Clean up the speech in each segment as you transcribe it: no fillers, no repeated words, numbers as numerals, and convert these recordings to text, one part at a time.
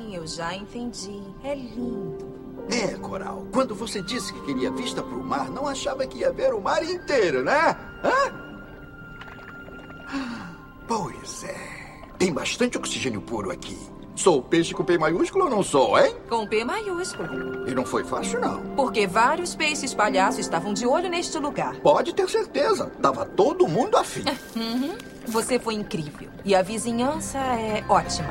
Sim, eu já entendi. É lindo. É, Coral. Quando você disse que queria vista para o mar, não achava que ia ver o mar inteiro, né? Hã? Pois é. Tem bastante oxigênio puro aqui. Sou peixe com P maiúsculo ou não sou, hein? Com P maiúsculo. E não foi fácil, não. Porque vários peixes palhaços estavam de olho neste lugar. Pode ter certeza. Tava todo mundo afim. Você foi incrível. E a vizinhança é ótima.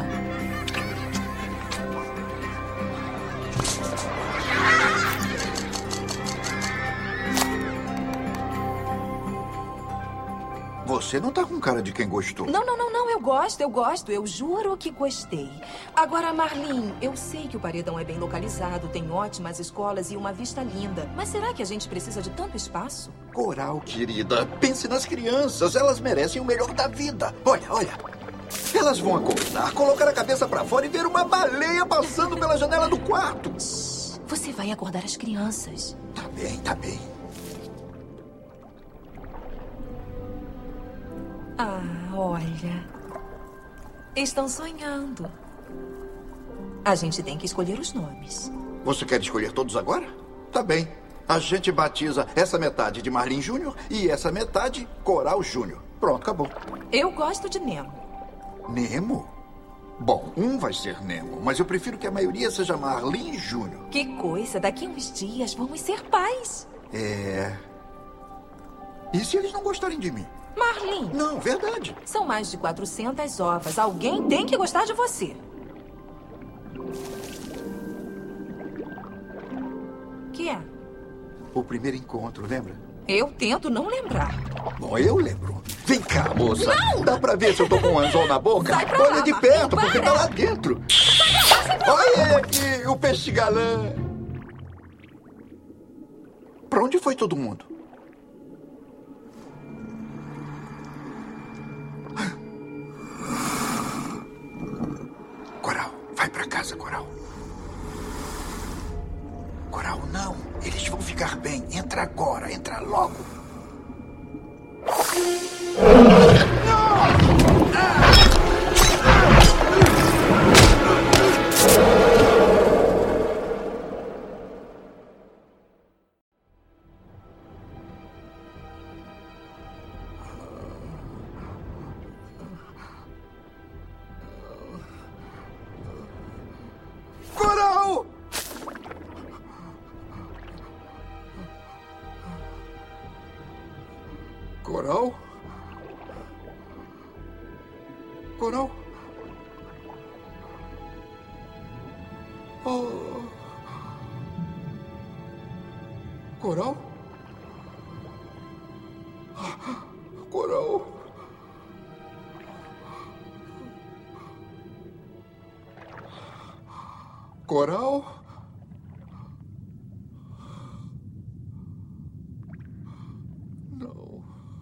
Você não tá com cara de quem gostou. Não. Eu gosto. Eu juro que gostei. Agora, Marlene, eu sei que o paredão é bem localizado, tem ótimas escolas e uma vista linda. Mas será que a gente precisa de tanto espaço? Coral, querida, pense nas crianças. Elas merecem o melhor da vida. Olha. Elas vão acordar, colocar a cabeça pra fora e ver uma baleia passando pela janela do quarto. Shhh, você vai acordar as crianças. Tá bem. Ah, olha. Estão sonhando. A gente tem que escolher os nomes. Você quer escolher todos agora? Tá bem. A gente batiza essa metade de Marlin Júnior e essa metade Coral Júnior. Pronto, acabou. Eu gosto de Nemo. Nemo? Bom, um vai ser Nemo, mas eu prefiro que a maioria seja Marlin Júnior. Que coisa, daqui a uns dias vamos ser pais. É... E se eles não gostarem de mim? Marlin. Não, verdade. São mais de 400 ovas. Alguém tem que gostar de você. Que é? O primeiro encontro, lembra? Eu tento não lembrar. Bom, eu lembro. Vem cá, moça. Não! Dá pra ver se eu tô com um anzol na boca? Sai pra Olha lá, de Marlin, perto, para! porque tá lá dentro. Olha ele aqui, o peixe galã. Pra onde foi todo mundo? Coral, vai pra casa, Coral. Coral, não. Eles vão ficar bem. Entra agora, entra logo. Coral! Coral? Coral? Oh. Coral? Coral? Coral? Não.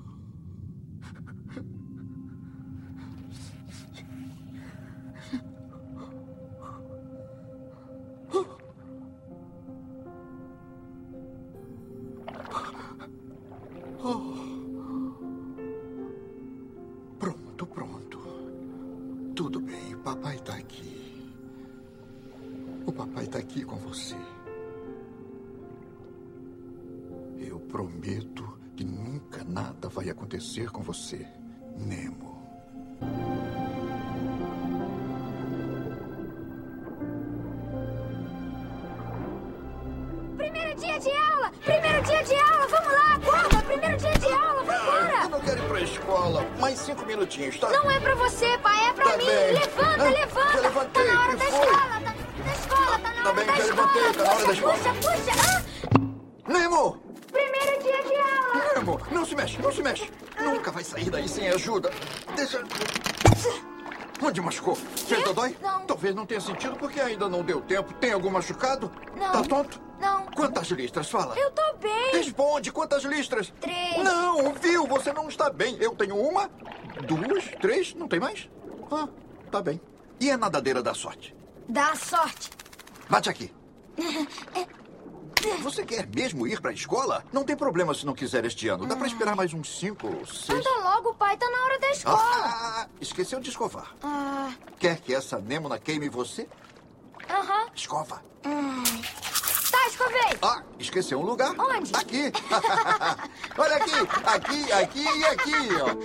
Pronto. Tudo bem, o papai tá aqui. O papai tá aqui com você. Eu prometo que nunca nada vai acontecer com você, Nemo. Primeiro dia de aula! Vamos lá, acorda! Primeiro dia de aula, vambora! Eu não quero ir pra escola. Mais 5 minutinhos, tá? Não é pra você, pai, é pra Tá mim! bem. Levanta! Já levantei, Tá na hora que da foi? escola! Da escola, tá na Tá hora bem, da já escola! levantei, tá na hora da escola. Puxa! Nemo! Primeiro dia de aula! Nemo, não se mexe. Nunca vai sair daí sem ajuda. Deixa... Onde machucou? Fez dodói? Não. Talvez não tenha sentido porque ainda não deu tempo. Tem algum machucado? Não. Tá tonto? Não. Quantas listras? Fala. Eu tô bem! Responde, quantas listras? 3. Não, viu? Você não está bem. Eu tenho 1, 2, 3, não tem mais? Ah, tá bem. E a nadadeira da sorte? Dá sorte! Bate aqui. Você quer mesmo ir pra escola? Não tem problema se não quiser este ano. Dá pra esperar mais uns 5 ou 6. Anda logo, pai, tá na hora da escola! Esqueceu de escovar. Ah, Quer que essa Nêmona queime você? escova. Tá, escovei. Ah, esqueceu um lugar. Onde? Aqui. Olha aqui. Aqui e aqui, ó.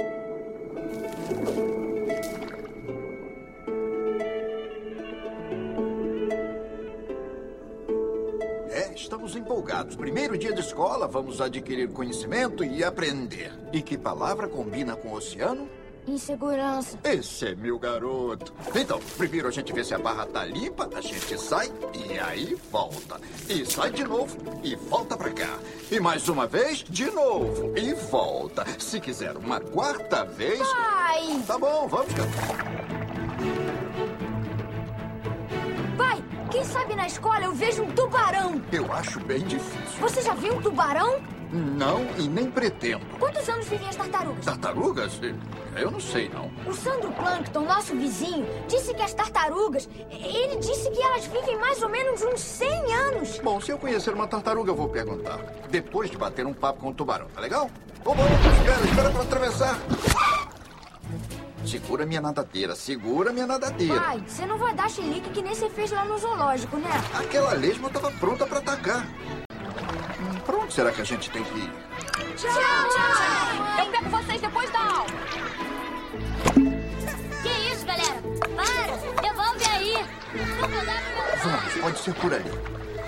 Estamos empolgados. Primeiro dia de escola, vamos adquirir conhecimento e aprender. E que palavra combina com o oceano? Insegurança. Esse é meu garoto. Então, primeiro a gente vê se a barra tá limpa, a gente sai e aí volta. E sai de novo e volta pra cá. E mais uma vez, de novo e volta. Se quiser uma quarta vez... Pai! Tá bom, vamos, cara. Pai, quem sabe na escola eu vejo um tubarão. Eu acho bem difícil. Você já viu um tubarão? Não, e nem pretendo. Quantos anos vivem as tartarugas? Tartarugas? Eu não sei, não. O Sandro Plankton, nosso vizinho, disse que as tartarugas... Ele disse que elas vivem mais ou menos uns 100 anos. Bom, se eu conhecer uma tartaruga, eu vou perguntar. Depois de bater um papo com o tubarão, tá legal? Ô, espera pra atravessar. Segura minha nadadeira, segura minha nadadeira. Pai, você não vai dar chilique que nem você fez lá no zoológico, né? Aquela lesma estava pronta pra atacar. Pra onde será que a gente tem que ir? Tchau! Eu pego vocês depois da aula. Que isso, galera? Para! Devolve aí! Vamos, pode ser por ali.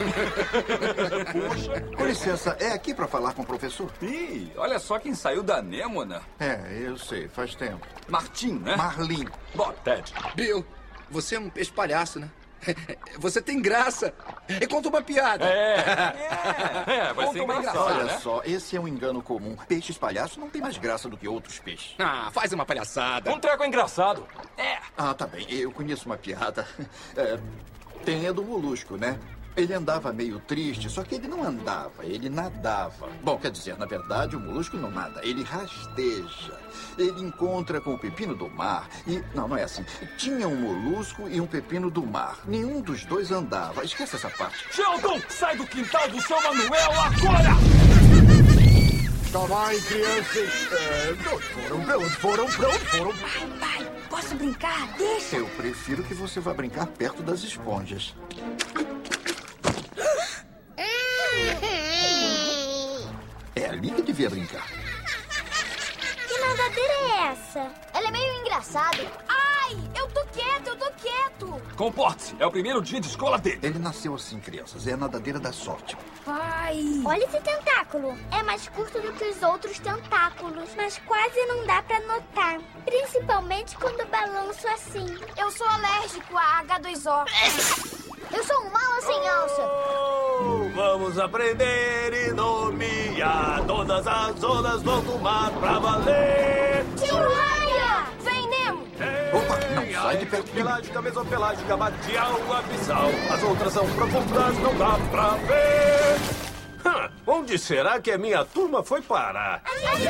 Com licença, é aqui pra falar com o professor? Ih, olha só quem saiu da Anêmona. É, eu sei, faz tempo. Martim, né? Marlin. Bom, Ted. Bill, você é um peixe palhaço, né? Você tem graça. E conta uma piada. Vai ser engraçado, Olha né? só, esse é um engano comum. Peixes palhaços não tem mais graça do que outros peixes. Ah, faz uma palhaçada. Um treco engraçado. Ah, tá bem, eu conheço uma piada. Tem a do Molusco, né? Ele andava meio triste, só que ele não andava, ele nadava. Bom, quer dizer, na verdade, o Molusco não nada, ele rasteja. Ele encontra com o pepino do mar e... Não é assim. Tinha um molusco e um pepino do mar. Nenhum dos dois andava. Esquece essa parte. Sheldon, sai do quintal do seu Manuel agora! Calma aí, crianças. Pra onde foram? Pai, posso brincar? Deixa. Eu prefiro que você vá brincar perto das esponjas. É ali que devia brincar. Que nadadeira é essa? Ela é meio engraçada. Ai, eu tô quieto. Comporte-se, é o primeiro dia de escola dele. Ele nasceu assim, crianças. É a nadadeira da sorte. Pai. Olha esse tentáculo. É mais curto do que os outros tentáculos, mas quase não dá pra notar. Principalmente quando balanço assim. Eu sou alérgico a H2O. Eu sou um mala sem alça. Vamos aprender e nomear todas as zonas do mar pra valer. Tio Raia! Vem, Nemo. Opa, não sai de perto de mim. Pelágica, mesopelágica, batial, abissal. As outras são profundas, não dá pra ver. Onde será que a minha turma foi parar?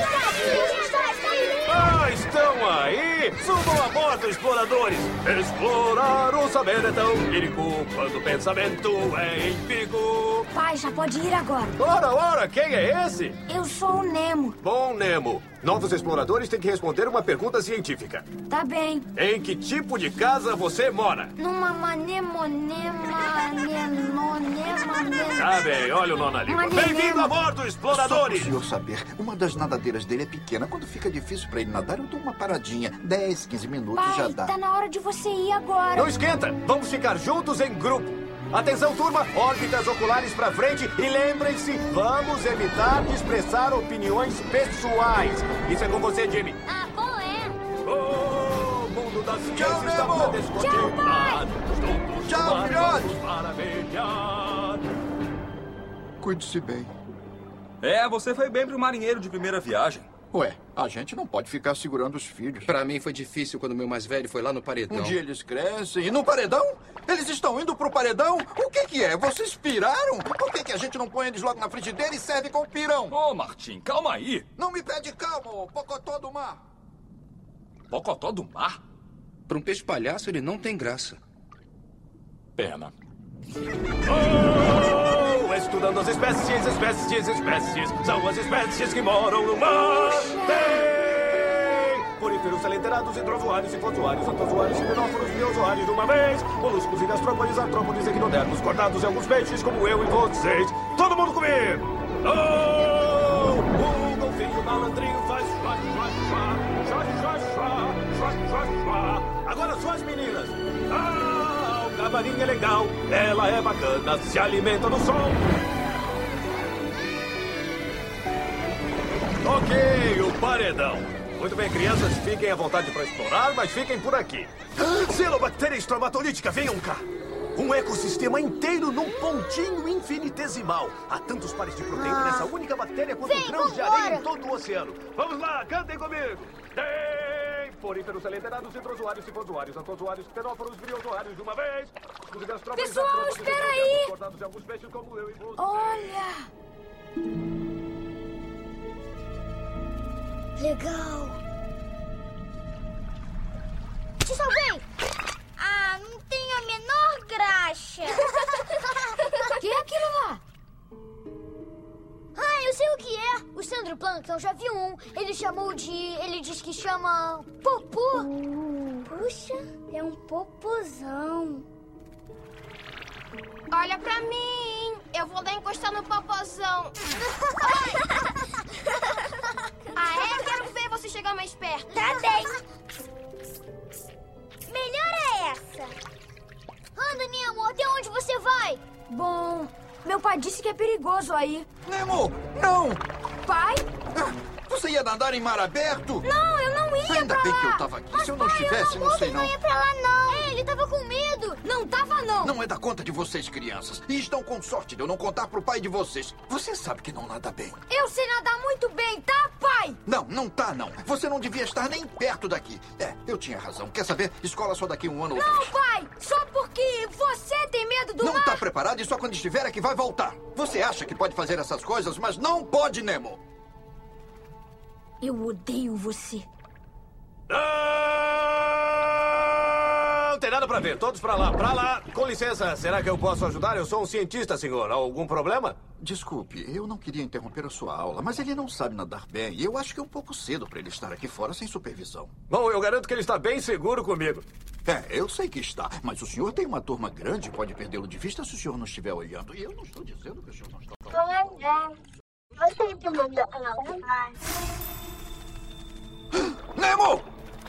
Ah, estão aí! Subam a bordo, exploradores! Explorar o saber é tão lírico quando o pensamento é em perigo. Pai, já pode ir agora. Ora, quem é esse? Eu sou o Nemo. Bom, Nemo, novos exploradores têm que responder uma pergunta científica. Tá bem. Em que tipo de casa você mora? Numa Tá bem, olha o nó na língua. Bem-vindo a bordo, Só exploradores! para o senhor saber, uma das nadadeiras dele é pequena. Quando fica difícil para ele nadar, eu dou uma paradinha. 10, 15 minutos já Pai, dá. tá na hora de você ir agora. Não esquenta! Vamos ficar juntos em grupo. Atenção, turma! Órbitas oculares pra frente e lembrem-se, vamos evitar de expressar opiniões pessoais. Isso é com você, Jimmy. Ah, bom é. O mundo das ciências está Nemo! para descontinuar. Tchau, filhote! Maravilhar. Cuide-se bem. Você foi bem pro marinheiro de primeira viagem. Ué, a gente não pode ficar segurando os filhos. Pra mim foi difícil quando meu mais velho foi lá no paredão. Um dia eles crescem. E no paredão? Eles estão indo pro paredão? O que é? Vocês piraram? Por que a gente não põe eles logo na frigideira e serve com pirão? Ô, Martim, calma aí. Não me pede calma, ô pocotó do mar. Pocotó do mar? Pra um peixe palhaço, ele não tem graça. Pena. Estudando as espécies. São as espécies que moram no mar. Tem poríferos, selenterados, hidrozoários, sifozoários, antozoários, xenóforos, biozoários de uma vez, moluscos e gastrópodes, artrópodes, equinodermos, cordados e alguns peixes como eu e vocês. Todo mundo comigo! Oh! O golfinho malandrinho faz chua, chua, chua, chua, chua, chua, chua, chua. Agora só as meninas. Ah, o cavalinho é legal, ela é bacana, se alimenta do sol. Ok, o paredão. Muito bem, crianças, fiquem à vontade para explorar, mas fiquem por aqui. Cianobactéria estromatolítica, venham cá. Um ecossistema inteiro num pontinho infinitesimal. Há tantos pares de proteína nessa única bactéria quanto grãos de areia em todo o oceano. Vamos lá, cantem comigo. Tem poríferos, selenterados, hidrozoários, sifozoários, antozoários, xenóforos, briozoários de uma vez. Pessoal, espera aí. Cortados de alguns peixes como eu e você. Olha! Legal. Te salvei! Ah, não tem a menor graxa. O que é aquilo lá? Ah, eu sei o que é. O Sandro Plankton já viu um. Ele chamou de... Ele diz que chama... Popô. Puxa, é um popozão. Olha pra mim. Eu vou lá encostar no popozão. Ah, é? Quero ver você chegar mais perto. Tá bem. Melhor é essa. Anda, Nemo, até onde você vai? Bom, meu pai disse que é perigoso aí. Nemo, não! Pai? Você ia nadar em mar aberto? Não, eu não ia Ainda pra bem lá. que eu tava aqui. Mas, Se eu não pai, estivesse, não sei não. Não ia pra lá, não. É, ele tava com medo. Não tava, não. Não é da conta de vocês, crianças. E estão com sorte de eu não contar pro pai de vocês. Você sabe que não nada bem. Eu sei nadar muito bem, tá, pai? Não, não tá, não. Você não devia estar nem perto daqui. É, eu tinha razão. Quer saber? Escola só daqui 1 ano ou 2. Não, pai. Só porque você tem medo do Não mar. tá preparado e só quando estiver é que vai voltar. Você acha que pode fazer essas coisas, mas não pode, Nemo. Eu odeio você. Não tem nada pra ver. Todos pra lá, pra lá. Com licença, será que eu posso ajudar? Eu sou um cientista, senhor. Algum problema? Desculpe, eu não queria interromper a sua aula, mas ele não sabe nadar bem e eu acho que é um pouco cedo para ele estar aqui fora sem supervisão. Bom, eu garanto que ele está bem seguro comigo. É, eu sei que está, mas o senhor tem uma turma grande e pode perdê-lo de vista se o senhor não estiver olhando. E eu não estou dizendo que o senhor não está falando. Nemo!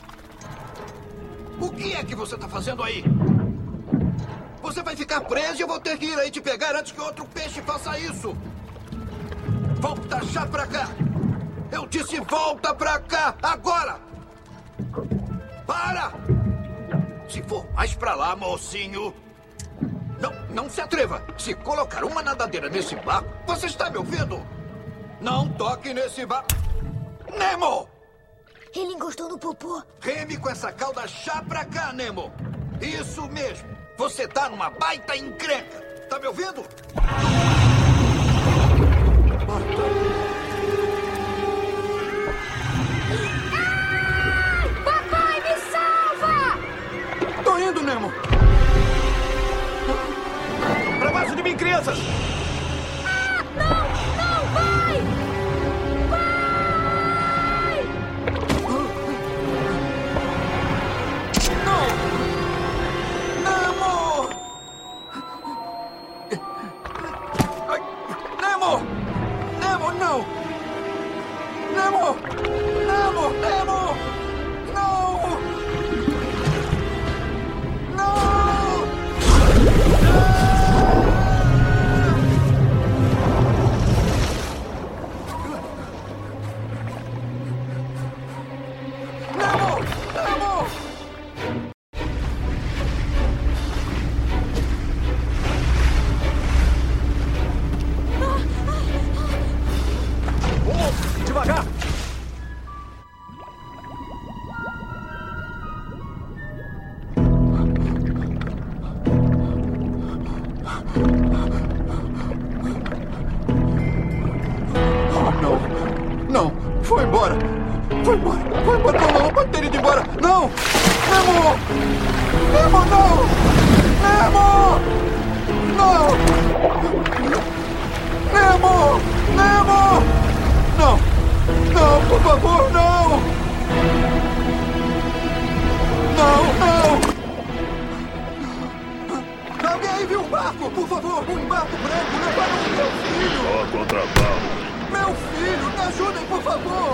O que é que você está fazendo aí? Você vai ficar preso e eu vou ter que ir aí te pegar antes que outro peixe faça isso. Volta já pra cá. Eu disse volta pra cá, agora. Para! Se for mais pra lá, mocinho. Não se atreva. Se colocar uma nadadeira nesse barco, você está me ouvindo? Não toque nesse barco. Nemo! Ele encostou no popô. Reme com essa cauda chá pra cá, Nemo. Isso mesmo. Você tá numa baita encrenca. Tá me ouvindo? Ai! Papai, me salva! Tô indo, Nemo. Pra baixo de mim, crianças! Ah, não, vai! Nemo! Nemo, não! Nemo! Nemo! Nemo! Não! Não! Nemo! Nemo! Devagar! Não, foi embora. Foi embora. Não, pode ter ido embora. Não! Nemo! Nemo, não! Nemo! Não! Nemo! Nemo! Não! Não, por favor, não! Alguém viu um barco? Por favor, um barco branco levaram o meu filho. Só contrabando. Meu filho, me ajudem, por favor.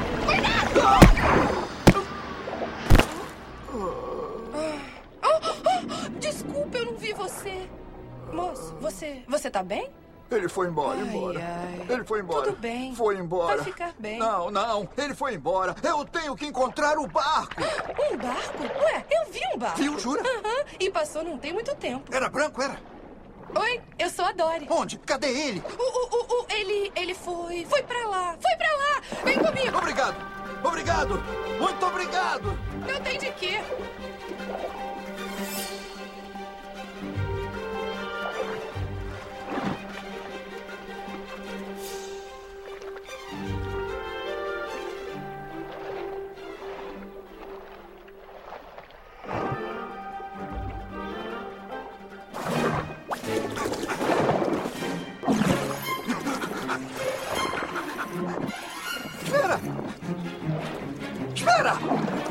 Desculpa, eu não vi você. Moço, você tá bem? Ele foi embora, Ele foi embora. Tudo bem. Foi embora. Vai ficar bem. Não. Ele foi embora. Eu tenho que encontrar o barco. Um barco? Ué, eu vi um barco. Viu, jura? E passou não tem muito tempo. Era branco, era? Oi, eu sou a Dory. Onde? Cadê ele? Ele foi pra lá. Foi pra lá. Vem comigo. Obrigado. Muito obrigado. Não tem de quê. Espera!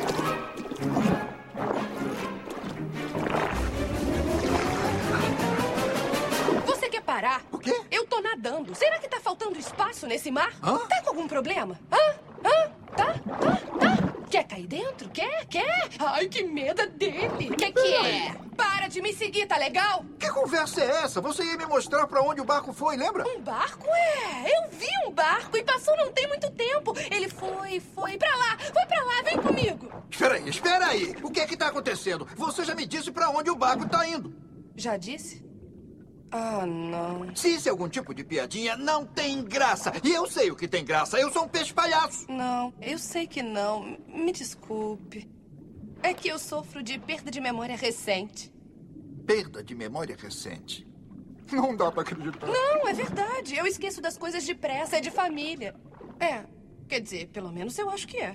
Você quer parar? O quê? Eu tô nadando. Será que tá faltando espaço nesse mar? Hã? Tá com algum problema? Tá? Quer cair dentro? Quer? Ai, que medo dele. Que é? Para de me seguir, tá legal? Que conversa é essa? Você ia me mostrar pra onde o barco foi, lembra? Um barco? Eu vi um barco e passou não tem muito tempo. Ele foi pra lá, vem comigo. Espera aí. O que é que tá acontecendo? Você já me disse pra onde o barco tá indo. Já disse? Ah, não. Se isso é algum tipo de piadinha, não tem graça. E eu sei o que tem graça. Eu sou um peixe palhaço. Não, eu sei que não. Me desculpe. É que eu sofro de perda de memória recente. Perda de memória recente? Não dá pra acreditar. Não, é verdade. Eu esqueço das coisas depressa, é de família. Quer dizer, pelo menos eu acho que é.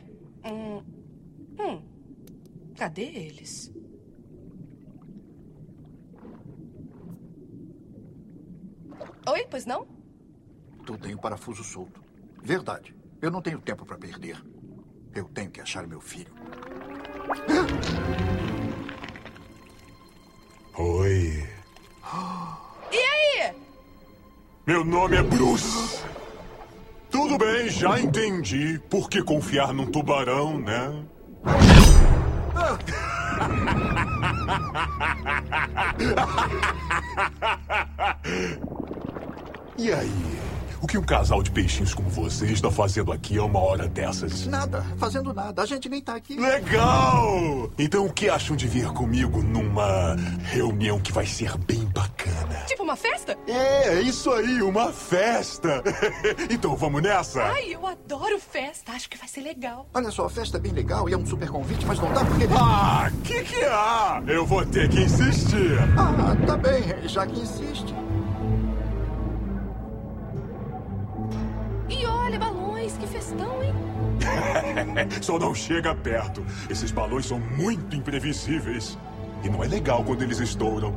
Cadê eles? Oi, pois não? Tu tem o parafuso solto. Verdade. Eu não tenho tempo pra perder. Eu tenho que achar meu filho. Oi. E aí? Meu nome é Bruce. Tudo bem, já entendi. Por que confiar num tubarão, né? E aí? O que um casal de peixinhos como você está fazendo aqui a uma hora dessas? Nada, fazendo nada. A gente nem tá aqui. Legal! Então o que acham de vir comigo numa reunião que vai ser bem bacana? Tipo uma festa? É isso aí, uma festa! Então vamos nessa? Ai, eu adoro festa. Acho que vai ser legal. Olha só, a festa é bem legal e é um super convite, mas não dá porque... Ah, que há? Eu vou ter que insistir. Ah, tá bem, já que insiste. E olha, balões, que festão, hein? Só não chega perto. Esses balões são muito imprevisíveis. E não é legal quando eles estouram.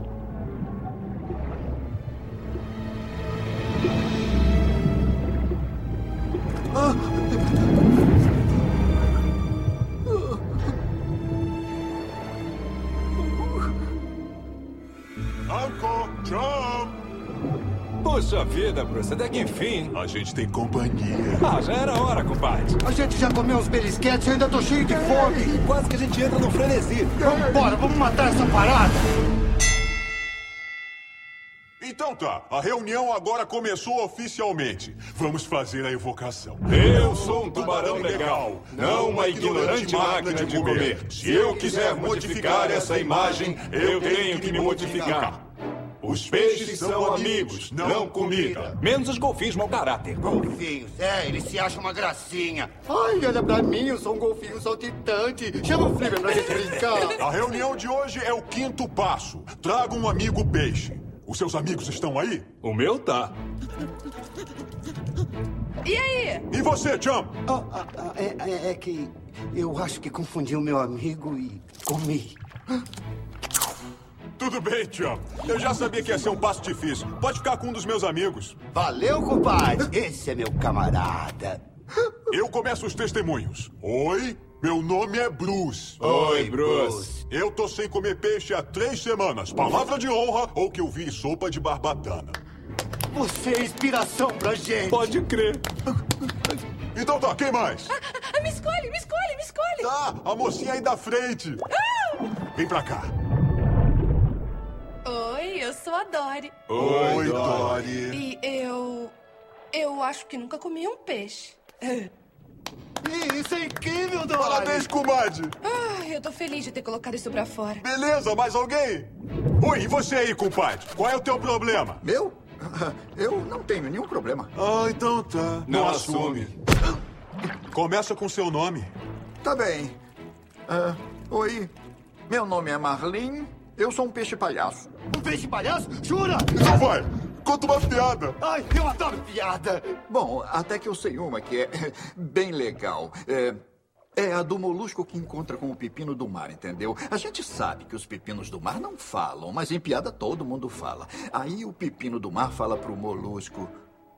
Uncle John! Puxa vida, Bruce, até que enfim. A gente tem companhia. Ah, já era hora, compadre. A gente já comeu uns belisquetes e ainda tô cheio de fome. E quase que a gente entra no frenesi. Vambora, vamos matar essa parada. Então tá, a reunião agora começou oficialmente. Vamos fazer a evocação. Eu sou um tubarão legal, não uma ignorante máquina de comer. Se eu quiser modificar essa imagem, eu tenho que me modificar. Os peixes são amigos, não comida. Menos os golfinhos mau caráter. Golfinhos, eles se acham uma gracinha. Ai, olha pra mim, eu sou um golfinho saltitante. Chama o Flipper pra gente brincar. A reunião de hoje é o 5º passo. Traga um amigo peixe. Os seus amigos estão aí? O meu tá. E aí? E você, Jump? É que eu acho que confundi o meu amigo e comi. Tudo bem, Jump. Eu já sabia que ia ser um passo difícil. Pode ficar com um dos meus amigos. Valeu, compadre. Esse é meu camarada. Eu começo os testemunhos. Oi, Meu nome é Bruce. Oi, Bruce. Eu tô sem comer peixe há 3 semanas. Palavra de honra ou que eu vi sopa de barbatana. Você é inspiração pra gente. Pode crer. Então tá, quem mais? Me escolhe, me escolhe, me escolhe. Tá, a mocinha aí da frente. Vem pra cá. Oi, eu sou a Dory. Oi, Dory. E eu acho que nunca comi um peixe. Isso é incrível, Dory. Parabéns, comadre. Eu tô feliz de ter colocado isso pra fora. Beleza, mais alguém? Oi, e você aí, compadre? Qual é o teu problema? Meu? Eu não tenho nenhum problema. Ah, então tá. Não assume. Começa com seu nome. Tá bem. Oi, meu nome é Marlin. Eu sou um peixe palhaço. Um peixe palhaço? Jura? Então vai, conta uma piada. Ai, eu adoro piada. Bom, até que eu sei uma que é bem legal. É a do molusco que encontra com o pepino do mar, entendeu? A gente sabe que os pepinos do mar não falam, mas em piada todo mundo fala. Aí o pepino do mar fala pro molusco...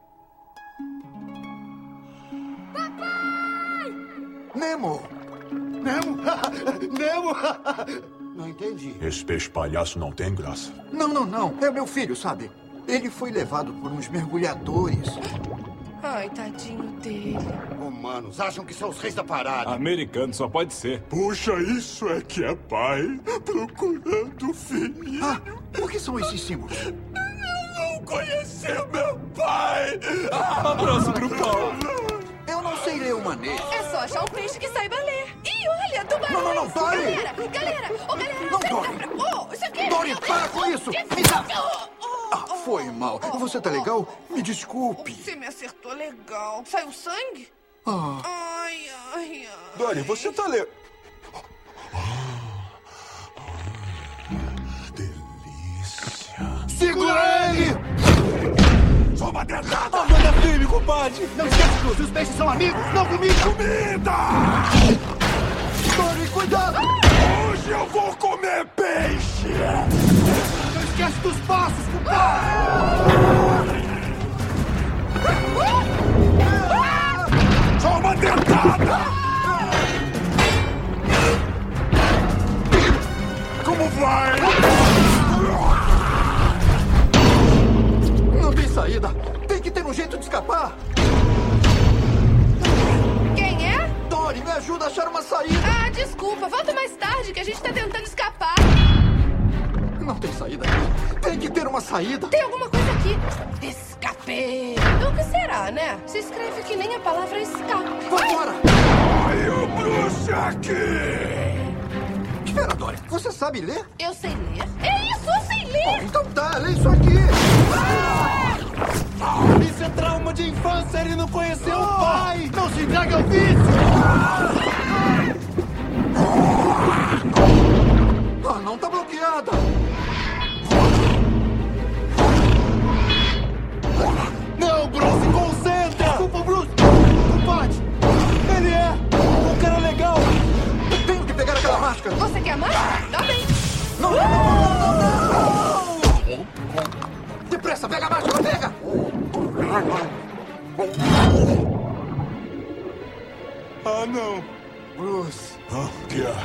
Papai! Nemo! Nemo? Nemo? Não entendi. Esse peixe palhaço não tem graça. Não. É meu filho, sabe? Ele foi levado por uns mergulhadores. Ai, tadinho dele. Humanos acham que são os reis da parada. Americano só pode ser. Puxa, isso é que é pai procurando filho. O que são esses símbolos? Não conheceu meu pai. Abraço grupal. Eu não sei ler humanês. É só achar um peixe que saiba ler. Ih, olha, tubarões! Não, pare! Galera! Não, Dory! Isso aqui! Dory, para com isso! Me dá! Foi mal. Você tá legal? Me desculpe. Você me acertou legal. Saiu sangue? Ai. Dory, você tá legal. Delícia. Segura ele! Só uma dentada! Manda firme, compadre! Não esquece, Cruz, os peixes são amigos, não comida! Comida! Dory, cuidado! Hoje eu vou comer peixe! Não esquece dos passos, compadre! Só uma dentada! Como vai? Não tem saída. Tem que ter um jeito de escapar. Quem é? Dory, me ajuda a achar uma saída. Desculpa. Volta mais tarde que a gente tá tentando escapar. Não tem saída. Tem que ter uma saída. Tem alguma coisa aqui. Escapei. O que será, né? Se escreve que nem a palavra escape. Vambora! Ai, o Bruce aqui! Espera, Dory. Você sabe ler? Eu sei ler? É isso, eu sei ler! Então tá, lê isso aqui. Isso é trauma de infância, ele não conheceu o pai! Não se entregue ao vício! Não tá bloqueada. Não, Bruce, se concentra! Desculpa, Bruce! Compadre! Ele é um cara legal! Eu tenho que pegar aquela máscara. Você quer a máscara? Dá bem. Não! Depressa, pega a máscara, pega! Não. Bruce. Que é?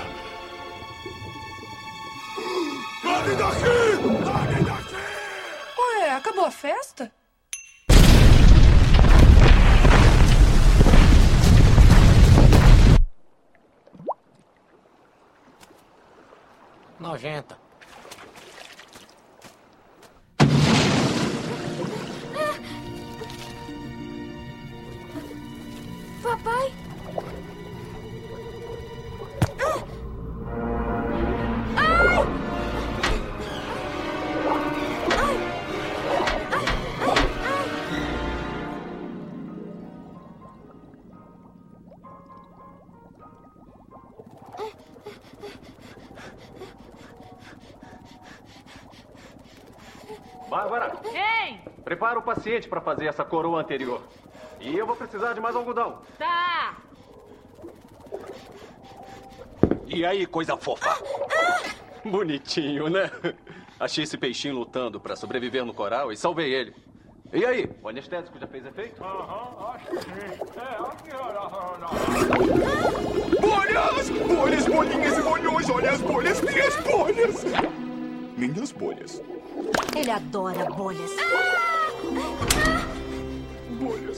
Largue daqui! Largue daqui! Ué, acabou a festa? Nojenta. Papai? Bárbara! Ei! Prepara o paciente para fazer essa coroa anterior. E eu vou precisar de mais algodão. Tá! E aí, coisa fofa? Bonitinho, né? Achei esse peixinho lutando para sobreviver no coral e salvei ele. E aí, o anestésico já fez efeito? Acho que sim. Bolhas! Bolhas, bolinhas e bolhões! Olha as bolhas, minhas bolhas! Minhas bolhas. Ele adora bolhas. Bolhas.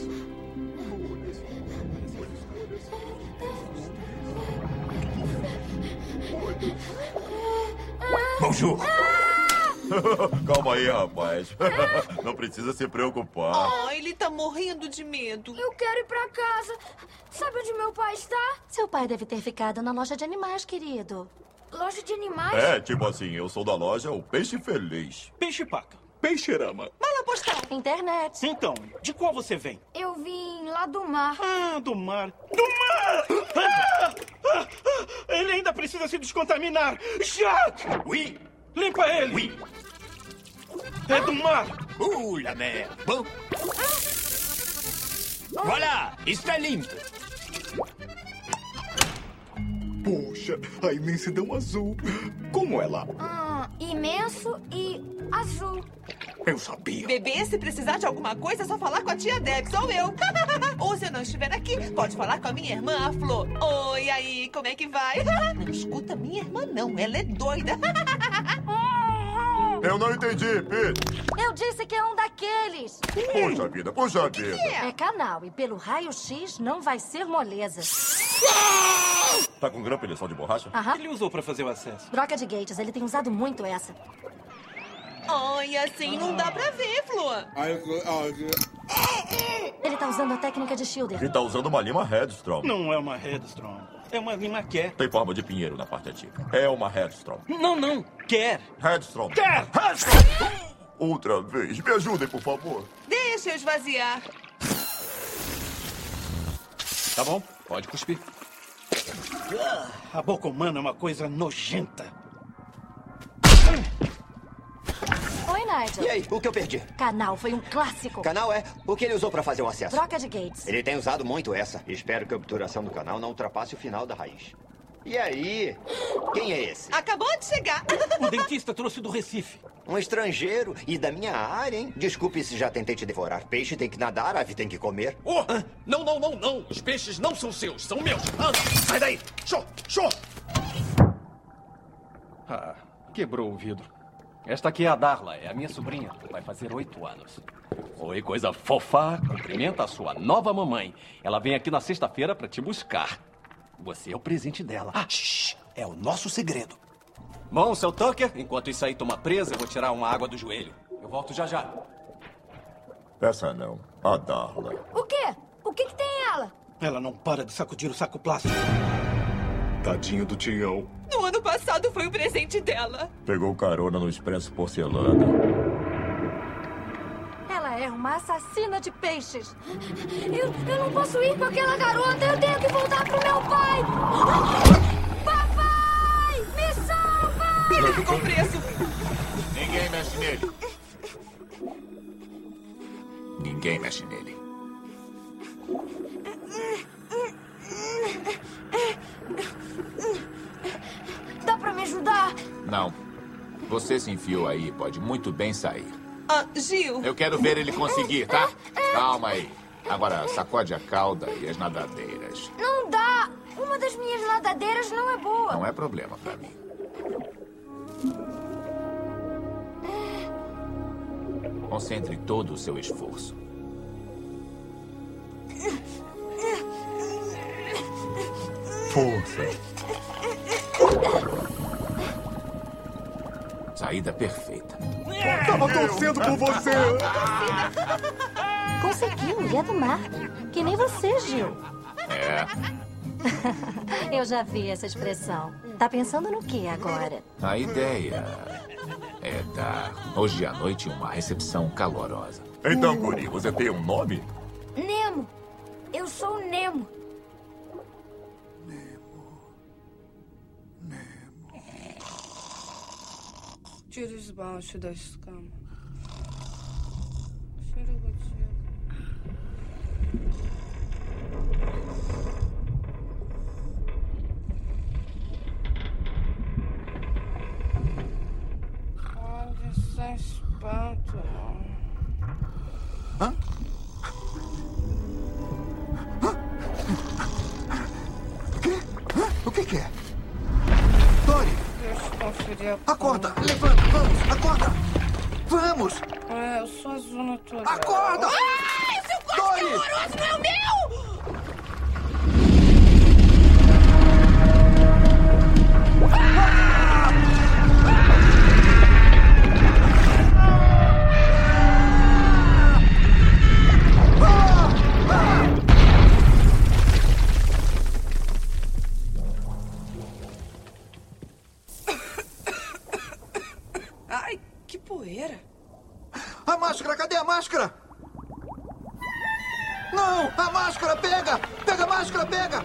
Bonjour. Calma aí, rapaz. Não precisa se preocupar. Oh, ele tá morrendo de medo. Eu quero ir pra casa. Sabe onde meu pai está? Seu pai deve ter ficado na loja de animais, querido. Loja de animais? É, tipo assim, eu sou da loja O Peixe Feliz. Peixe Paca. Peixerama. Mala postal. Internet. Então, de qual você vem? Eu vim lá do mar. Ah, do mar. Do mar! Ele ainda precisa se descontaminar. Jacques! Oui. Limpa ele! Oui. É do mar! La mer! Bom. Voilà! Está limpo! Poxa, a imensidão azul. Como é lá? Imenso e azul. Eu sabia. Bebê, se precisar de alguma coisa, é só falar com a tia Debs ou eu. Ou se eu não estiver aqui, pode falar com a minha irmã, a Flor. Oi, aí, como é que vai? Não escuta minha irmã, não. Ela é doida. Eu não entendi, Pete. Eu disse que é um daqueles. Puxa vida, puxa vida. É canal e pelo raio-x não vai ser moleza. Tá com grampo eleição de borracha? Aham. Ele usou pra fazer o acesso. Troca de gates, ele tem usado muito essa. Ai, assim não dá pra ver, Flor. Ele tá usando a técnica de Schilder. Ele tá usando uma lima Headstrom. Não é uma Headstrom. É uma lima Quer. Tem forma de pinheiro na parte antiga. É uma Headstrom. Não. Quer. Headstrom. Quer! Headstrom! Outra vez. Me ajudem, por favor. Deixa eu esvaziar. Tá bom, pode cuspir. A boca humana é uma coisa nojenta. Oi, Nigel. E aí, o que eu perdi? Canal foi um clássico. Canal é o que ele usou pra fazer o acesso. Troca de gates. Ele tem usado muito essa. Espero que a obturação do canal não ultrapasse o final da raiz. E aí? Quem é esse? Acabou de chegar. O dentista trouxe do Recife. Um estrangeiro e da minha área, hein? Desculpe se já tentei te devorar. Peixe tem que nadar, ave tem que comer. Oh, não. Os peixes não são seus, são meus. Anda, sai daí. Show. Ah, quebrou o vidro. Esta aqui é a Darla, é a minha sobrinha. Vai fazer 8 anos. Oi, coisa fofa. Cumprimenta a sua nova mamãe. Ela vem aqui na sexta-feira pra te buscar. Você é o presente dela. Shh, é o nosso segredo. Bom, seu Tucker, enquanto isso aí toma presa, eu vou tirar uma água do joelho. Eu volto já já. Essa não. A Darla. O quê? O que tem ela? Ela não para de sacudir o saco plástico. Tadinho do Tião. No ano passado foi o presente dela. Pegou carona no Expresso Porcelana. Ela é uma assassina de peixes. Eu não posso ir com aquela garota. Eu tenho que voltar pro meu pai. Papai! Me salva! Ele ficou preso. Ninguém mexe nele. Ninguém mexe nele. Dá pra me ajudar? Não. Você se enfiou aí, pode muito bem sair. Gil. Eu quero ver ele conseguir, tá? Calma aí. Agora, sacode a cauda e as nadadeiras. Não dá. Uma das minhas nadadeiras não é boa. Não é problema pra mim. Concentre todo o seu esforço. Força. Saída perfeita. Tava torcendo por você. Conseguiu, ele é do mar. Que nem você, Gil. É. Eu já vi essa expressão. Tá pensando no que agora? A ideia é dar hoje à noite uma recepção calorosa. Então, guri, você tem um nome? Nemo. Eu sou o Nemo. Tira esbaixo da escama. Tira o gotinho. Onde está espanto? Hã? O quê? Hã? O que é? Dory! Deixa eu conferir. Acorda! Levanta! Vamos! Acorda! Vamos! É, eu sou a zona toda. Acorda! Ai, seu corpo Dory! horroroso não é o meu! Ai, que poeira. A máscara! Cadê a máscara? Não! A máscara! Pega! Pega a máscara! Pega!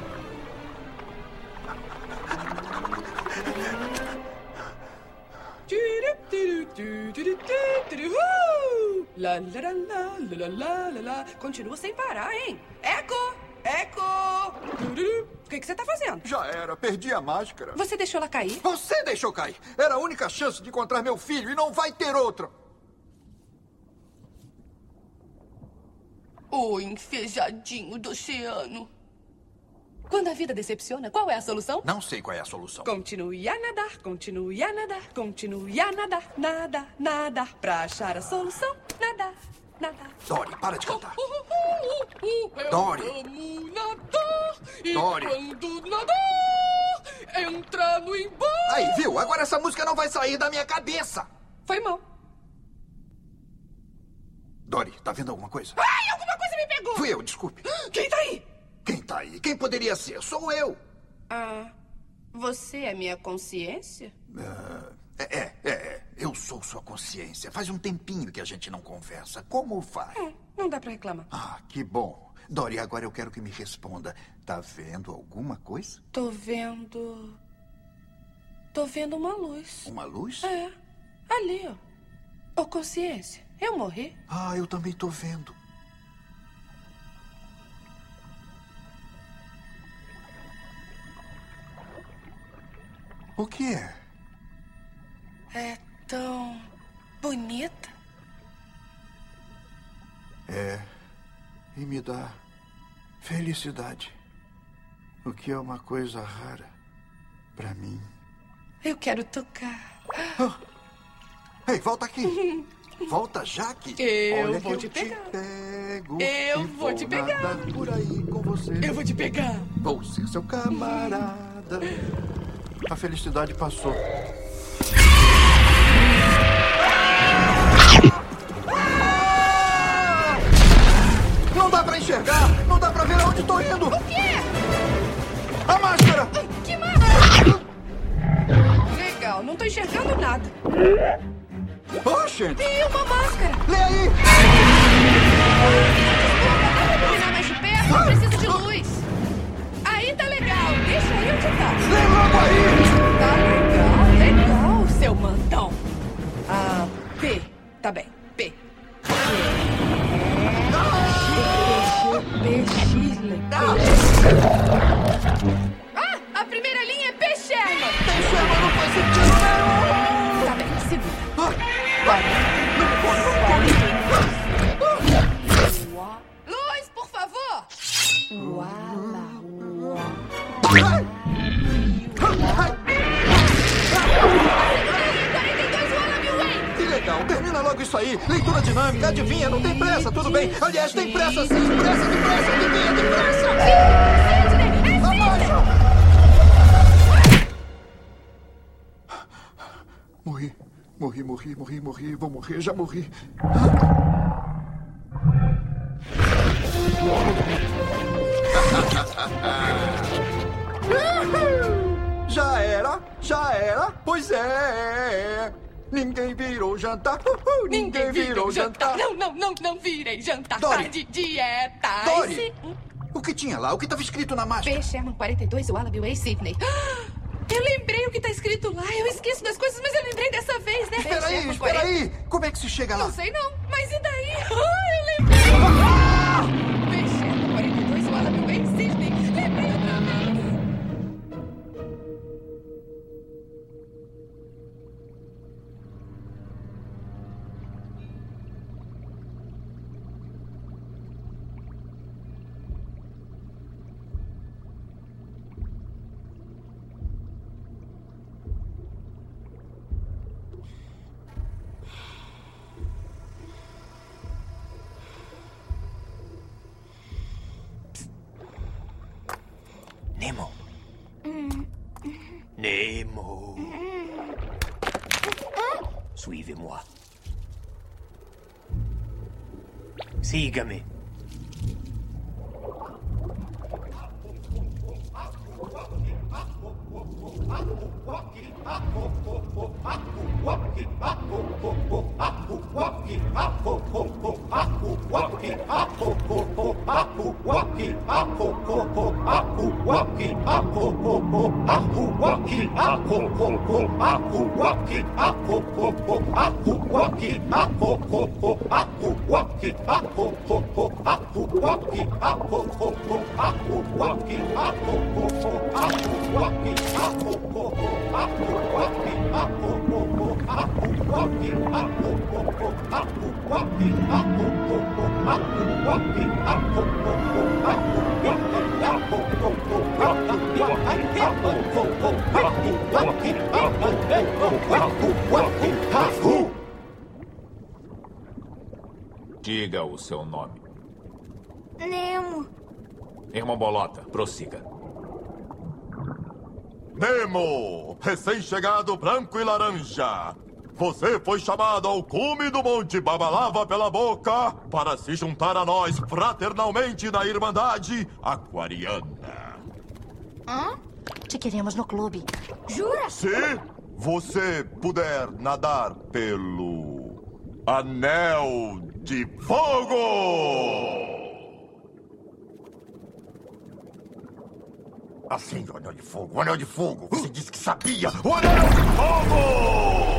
Lá, lá, lá, lá, lá, lá, lá. Continua sem parar, hein? Eco! Eco! O que você tá fazendo? Já era. Perdi a máscara. Você deixou ela cair? Você deixou cair. Era a única chance de encontrar meu filho e não vai ter outra. O enfejadinho do oceano. Quando a vida decepciona, qual é a solução? Não sei qual é a solução. Continue a nadar, continue a nadar, continue a nadar, nada, nada. Pra achar a solução, nada, nada. Dory, para de cantar. Eu Dory. amo nadar. E Dory. quando nadar, entra no embalo. Aí, viu? Agora essa música não vai sair da minha cabeça. Foi mal. Dory, tá vendo alguma coisa? Ai, alguma coisa me pegou. Fui eu, desculpe. Quem tá aí? Quem tá aí? Quem poderia ser? Sou eu. Ah, você é minha consciência? Eu sou sua consciência. Faz um tempinho que a gente não conversa. Como vai? Não dá pra reclamar. Ah, que bom. Dory, agora eu quero que me responda. Tá vendo alguma coisa? Tô vendo uma luz. Uma luz? É, ali, ó. Ô, consciência, eu morri? Ah, eu também tô vendo. O que é? É tão bonita. É. E me dá felicidade. O que é uma coisa rara pra mim. Eu quero tocar. Ei, volta aqui. Volta já que... Eu Olha vou que te pegar. Pego Eu e vou te pegar. nadar por aí com você. Eu vou te pegar. Vou ser seu camarada. A felicidade passou. Não dá pra enxergar! Não dá pra ver aonde tô indo! O quê? A máscara! Que máscara? Legal, não tô enxergando nada. Oxe! Tem uma máscara! Lê aí! Dá pra iluminar mais de perto? Eu preciso de luz. Aí tá legal. Deixa aí onde tá. Lê logo aí! Tá legal, seu mandão. Ah, P. Tá bem, P. Ah, a primeira linha é P. Sherman. P. Sherman não faz sentido nenhum! Tá bem, segunda. Luz, por favor. Que legal, termina logo isso aí. Leitura dinâmica, adivinha, não tem pressa, tudo bem. Aliás, tem pressa sim, pressa, adivinha, tem pressa. Abaixa! Morri, vou morrer, já morri. Já era, pois é. Ninguém virou jantar, ninguém virou jantar. Não virei jantar. Dory. Tá de dieta. Dory, o que tinha lá? O que estava escrito na máscara? P. Sherman 42, Wallaby Way, Sydney. Eu lembrei o que tá escrito lá. Eu esqueço das coisas, mas eu lembrei dessa vez, né? Espera aí. Como é que se chega lá? Não sei não, mas e daí? Eu lembrei. P. Sherman 42, Wallaby Way, Sydney. Lembrei outra vez. Nemo. Nemo. Suivez-moi. Siga-me. Diga o seu nome. Nemo. Irmão Bolota, prossiga. Nemo, recém-chegado branco e laranja. Você foi chamado ao cume do Monte Babalava pela boca para se juntar a nós fraternalmente na Irmandade Aquariana. Hã? Te queremos no clube. Jura? Se você puder nadar pelo Anel de Fogo! Assim, o Anel de Fogo, o Anel de Fogo. Você disse que sabia. O Anel de Fogo!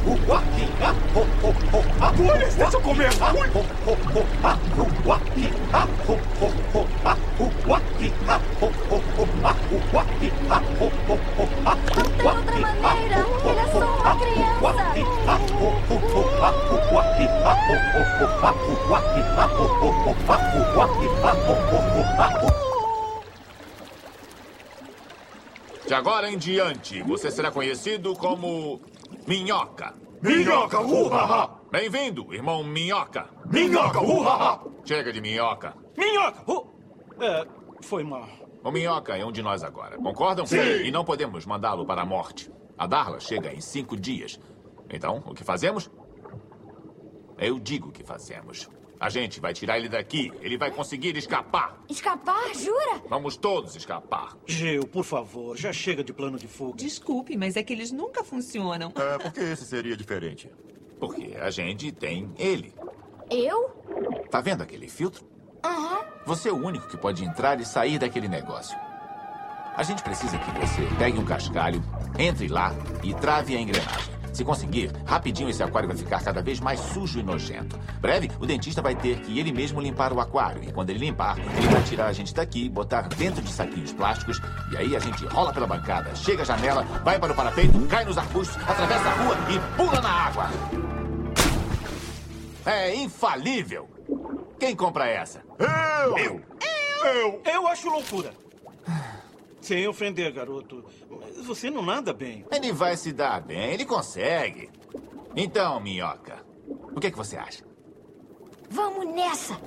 Olha, deixa eu comer. Não tem outra maneira. Ele é só uma criança. De agora em diante, você será conhecido como Minhoca. Minhoca, uhaha! Bem-vindo, irmão Minhoca. Minhoca, uhaha! Chega de Minhoca. Minhoca! Foi mal. O Minhoca é um de nós agora, concordam? Sim. E não podemos mandá-lo para a morte. A Darla chega em 5 dias. Então, o que fazemos? Eu digo o que fazemos. A gente vai tirar ele daqui. Ele vai conseguir escapar. Escapar? Jura? Vamos todos escapar. Gil, por favor, já chega de plano de fuga. Desculpe, mas é que eles nunca funcionam. Por que esse seria diferente? Porque a gente tem ele. Eu? Tá vendo aquele filtro? Aham. Você é o único que pode entrar e sair daquele negócio. A gente precisa que você pegue um cascalho, entre lá e trave a engrenagem. Se conseguir, rapidinho esse aquário vai ficar cada vez mais sujo e nojento. Breve, o dentista vai ter que ele mesmo limpar o aquário. E quando ele limpar, ele vai tirar a gente daqui, botar dentro de saquinhos plásticos. E aí a gente rola pela bancada, chega à janela, vai para o parapeito, cai nos arbustos, atravessa a rua e pula na água. É infalível. Quem compra essa? Eu acho loucura. Sem ofender, garoto. Mas você não nada bem. Ele vai se dar bem, ele consegue. Então, Minhoca, o que você acha? Vamos nessa.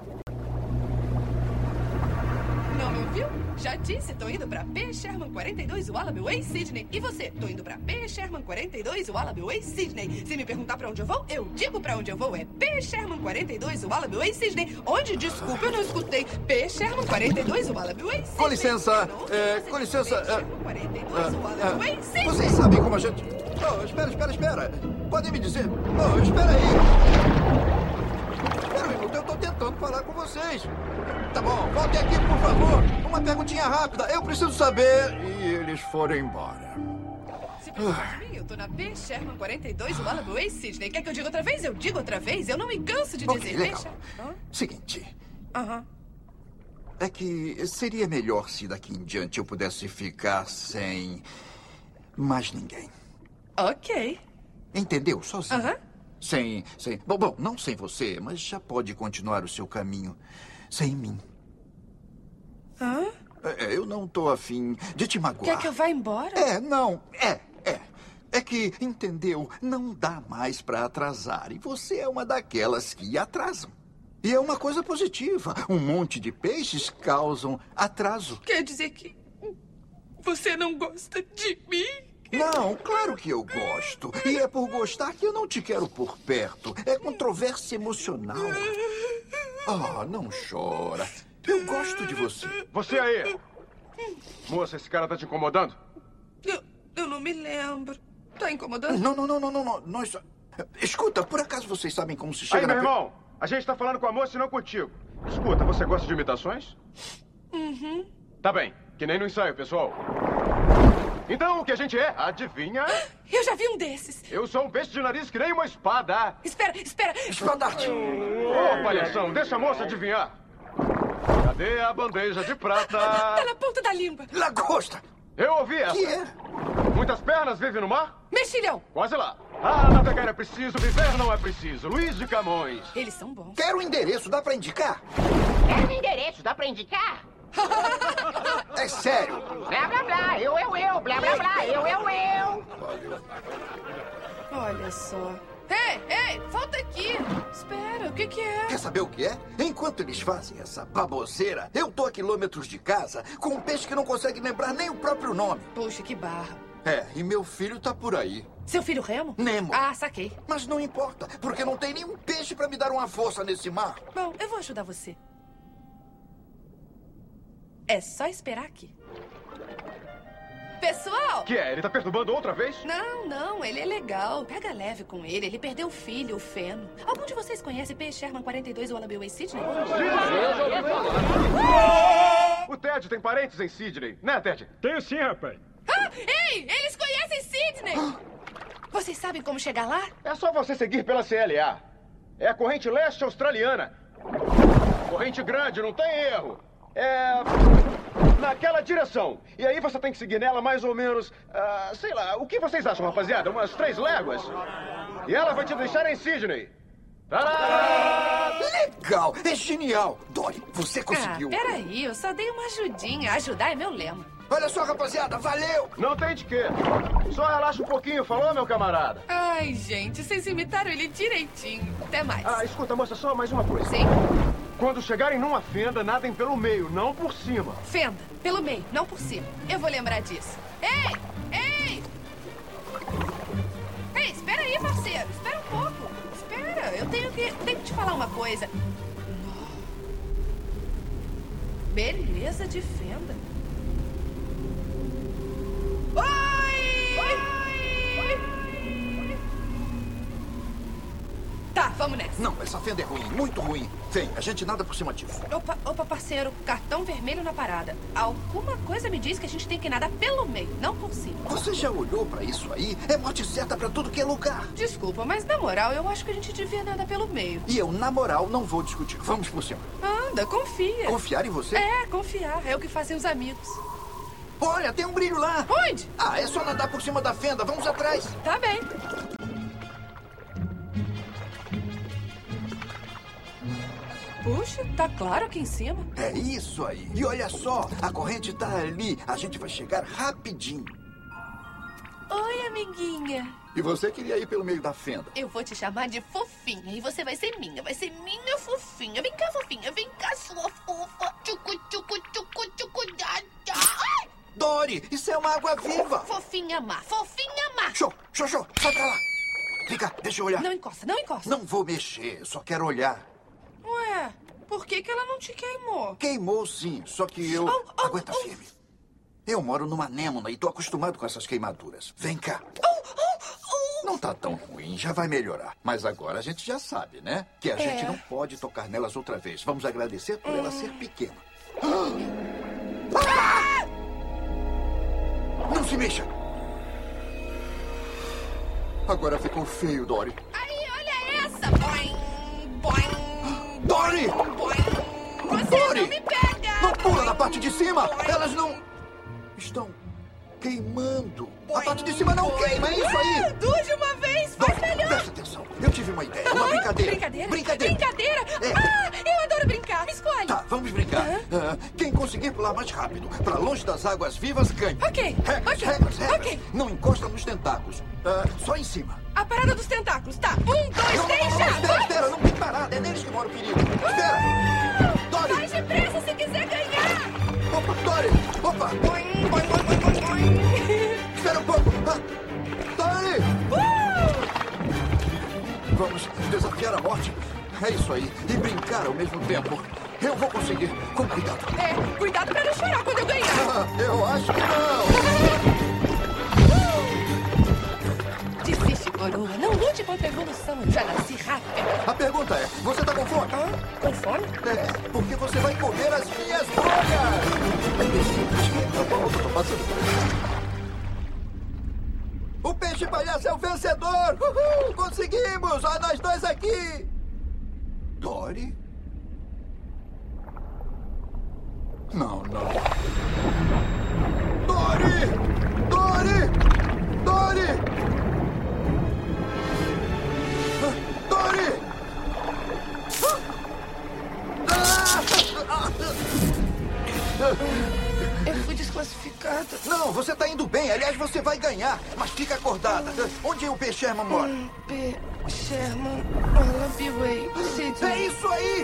Não me ouviu? Já disse, tô indo pra P. Sherman 42, Wallaby Way, Sydney. E você? Tô indo pra P. Sherman 42, Wallaby Way, Sydney. Se me perguntar pra onde eu vou, eu digo pra onde eu vou. É P. Sherman 42, Wallaby Way, Sydney. Onde? Desculpa, eu não escutei. P. Sherman 42, Wallaby Way, Sydney. Com licença, com licença. 42, Wallaby Way, Sydney. Vocês sabem como a gente... Oh, espera. Podem me dizer? Oh, espera aí. Espera um minuto, eu tô tentando falar com vocês. Tá bom, volte aqui, por favor. Uma perguntinha rápida. Eu preciso saber... E eles foram embora. Se precisar de mim, eu tô na P. Sherman 42, Wallaby Way, Sydney. Quer que eu diga outra vez? Eu digo outra vez. Eu não me canso de dizer. Legal. Deixa. Seguinte. Aham. É que seria melhor se daqui em diante eu pudesse ficar sem mais ninguém. Ok. Entendeu? Sozinho. Aham. Sem... Bom, não sem você, mas já pode continuar o seu caminho sem mim. Hã? Eu não tô afim de te magoar. Quer que eu vá embora? É que, entendeu? Não dá mais pra atrasar. E você é uma daquelas que atrasam. E é uma coisa positiva. Um monte de peixes causam atraso. Quer dizer que... Você não gosta de mim? Não, claro que eu gosto. E é por gostar que eu não te quero por perto. É controvérsia emocional. Ah, não chora. Eu gosto de você. Você aí! Moça, esse cara tá te incomodando? Eu não me lembro. Tá incomodando? Não. Nós... Escuta, por acaso vocês sabem como se chega aí, meu irmão, a gente tá falando com a moça e não contigo. Escuta, você gosta de imitações? Uhum. Tá bem, que nem no ensaio, pessoal. Então, o que a gente é? Adivinha? Eu já vi um desses. Eu sou um peixe de nariz que nem uma espada. Espera. Espadarte. Ô, palhação, deixa a moça adivinhar. Cadê a bandeja de prata? Tá na ponta da língua. Lagosta. Eu ouvi essa. Que é? Muitas pernas vivem no mar? Mexilhão. Quase lá. Ah, navegar é preciso, viver não é preciso. Luiz de Camões. Eles são bons. Quero o endereço, dá pra indicar? Quero o endereço, dá pra indicar? É sério. Blá, blá, blá, eu, blá, blá, blá, eu. Olha só. Ei, volta aqui. Espera, o que é? Quer saber o que é? Enquanto eles fazem essa baboseira, eu tô a quilômetros de casa com um peixe que não consegue lembrar nem o próprio nome. Puxa, que barra. É, e meu filho tá por aí. Seu filho Remo? Nemo. Ah, saquei. Mas não importa, porque não tem nenhum peixe pra me dar uma força nesse mar. Bom, eu vou ajudar você. É só esperar aqui. Pessoal! Que é? Ele tá perturbando outra vez? Não, ele é legal. Pega leve com ele. Ele perdeu o filho, o Feno. Algum de vocês conhece P. Sherman 42 e Wallaby Way Sydney? O Ted tem parentes em Sydney, né, Ted? Tenho sim, rapaz. Ei, eles conhecem Sydney! Vocês sabem como chegar lá? É só você seguir pela CLA. É a corrente leste australiana. Corrente grande, não tem erro. É... naquela direção. E aí você tem que seguir nela mais ou menos... sei lá, o que vocês acham, rapaziada? Umas 3 léguas? E ela vai te deixar em Sydney. Tadá! Legal! É genial! Dory, você conseguiu. Peraí, eu só dei uma ajudinha. Ajudar é meu lema. Olha só, rapaziada, valeu! Não tem de quê. Só relaxa um pouquinho, falou, meu camarada? Ai, gente, vocês imitaram ele direitinho. Até mais. Escuta, moça, só mais uma coisa. Sim? Quando chegarem numa fenda, nadem pelo meio, não por cima. Fenda, pelo meio, não por cima. Eu vou lembrar disso. Ei, espera aí, parceiro. Espera um pouco. Espera, eu tenho que te falar uma coisa. Beleza de fenda. Tá, vamos nessa. Não, essa fenda é ruim, muito ruim. Vem, a gente nada por cima disso. Opa, parceiro, cartão vermelho na parada. Alguma coisa me diz que a gente tem que nadar pelo meio, não por cima. Você já olhou pra isso aí? É morte certa pra tudo que é lugar. Desculpa, mas na moral, eu acho que a gente devia nadar pelo meio. E eu, na moral, não vou discutir. Vamos por cima. Anda, confia. Confiar em você? É, confiar. É o que fazem os amigos. Olha, tem um brilho lá. Onde? É só nadar por cima da fenda. Vamos atrás. Tá bem. Puxa, tá claro aqui em cima. É isso aí. E olha só, a corrente tá ali. A gente vai chegar rapidinho. Oi, amiguinha. E você queria ir pelo meio da fenda? Eu vou te chamar de fofinha e você vai ser minha. Vai ser minha fofinha. Vem cá, fofinha. Vem cá, sua fofa. Tchucu, tchucu, tchucu, tchucu, ai! Dory, isso é uma água viva. Fofinha má, fofinha má. Show, sai pra lá. Vem cá, deixa eu olhar. Não encosta. Não vou mexer, só quero olhar. Ué, por que ela não te queimou? Queimou sim, só que eu... Aguenta firme. Eu moro numa anêmona e tô acostumado com essas queimaduras. Vem cá. Não tá tão ruim, já vai melhorar. Mas agora a gente já sabe, né? Que a gente não pode tocar nelas outra vez. Vamos agradecer por ela ser pequena. Não se mexa! Agora ficou feio, Dory. Aí, olha essa! Boing, boing, Dory! Boing. Você Dory! não me pega! Não pula na parte de cima! Elas não... estão queimando. A parte de cima não queima, é isso aí! Duas de uma vez, faz melhor! Presta atenção, eu tive uma ideia, uma brincadeira. Brincadeira? Eu adoro brincar, escolhe! Tá, vamos brincar. Quem conseguir pular mais rápido, pra longe das águas vivas, ganha. Ok. Regras. Não encosta nos tentáculos, só em cima. A parada dos tentáculos, tá. 1, 2, 3, já! Espera, não tem parada, é neles que mora o perigo. Espera! Dory! Mais depressa se quiser ganhar! Opa, Dory! Opa! Boing, boing, boing, boing. da morte. É isso aí. E brincar ao mesmo tempo. Eu vou conseguir. Com cuidado. Cuidado pra não chorar quando eu ganhar. Eu acho que não. Desiste, coroa. Não lute contra a evolução. Já nasci rápido. A pergunta é, você tá com fome? Com fome? É, porque você vai comer as minhas bolhas. O peixe palhaço é o vencedor. Uhul, conseguimos. Olha nós dois aqui. Dory? Não. Dory! Dory! Dory! Dory! Eu fui desclassificada. Não, você tá indo bem. Aliás, você vai ganhar. Mas fica acordada. Onde o P. Sherman mora? P. Sherman, Wallaby Way, Sydney. É isso aí!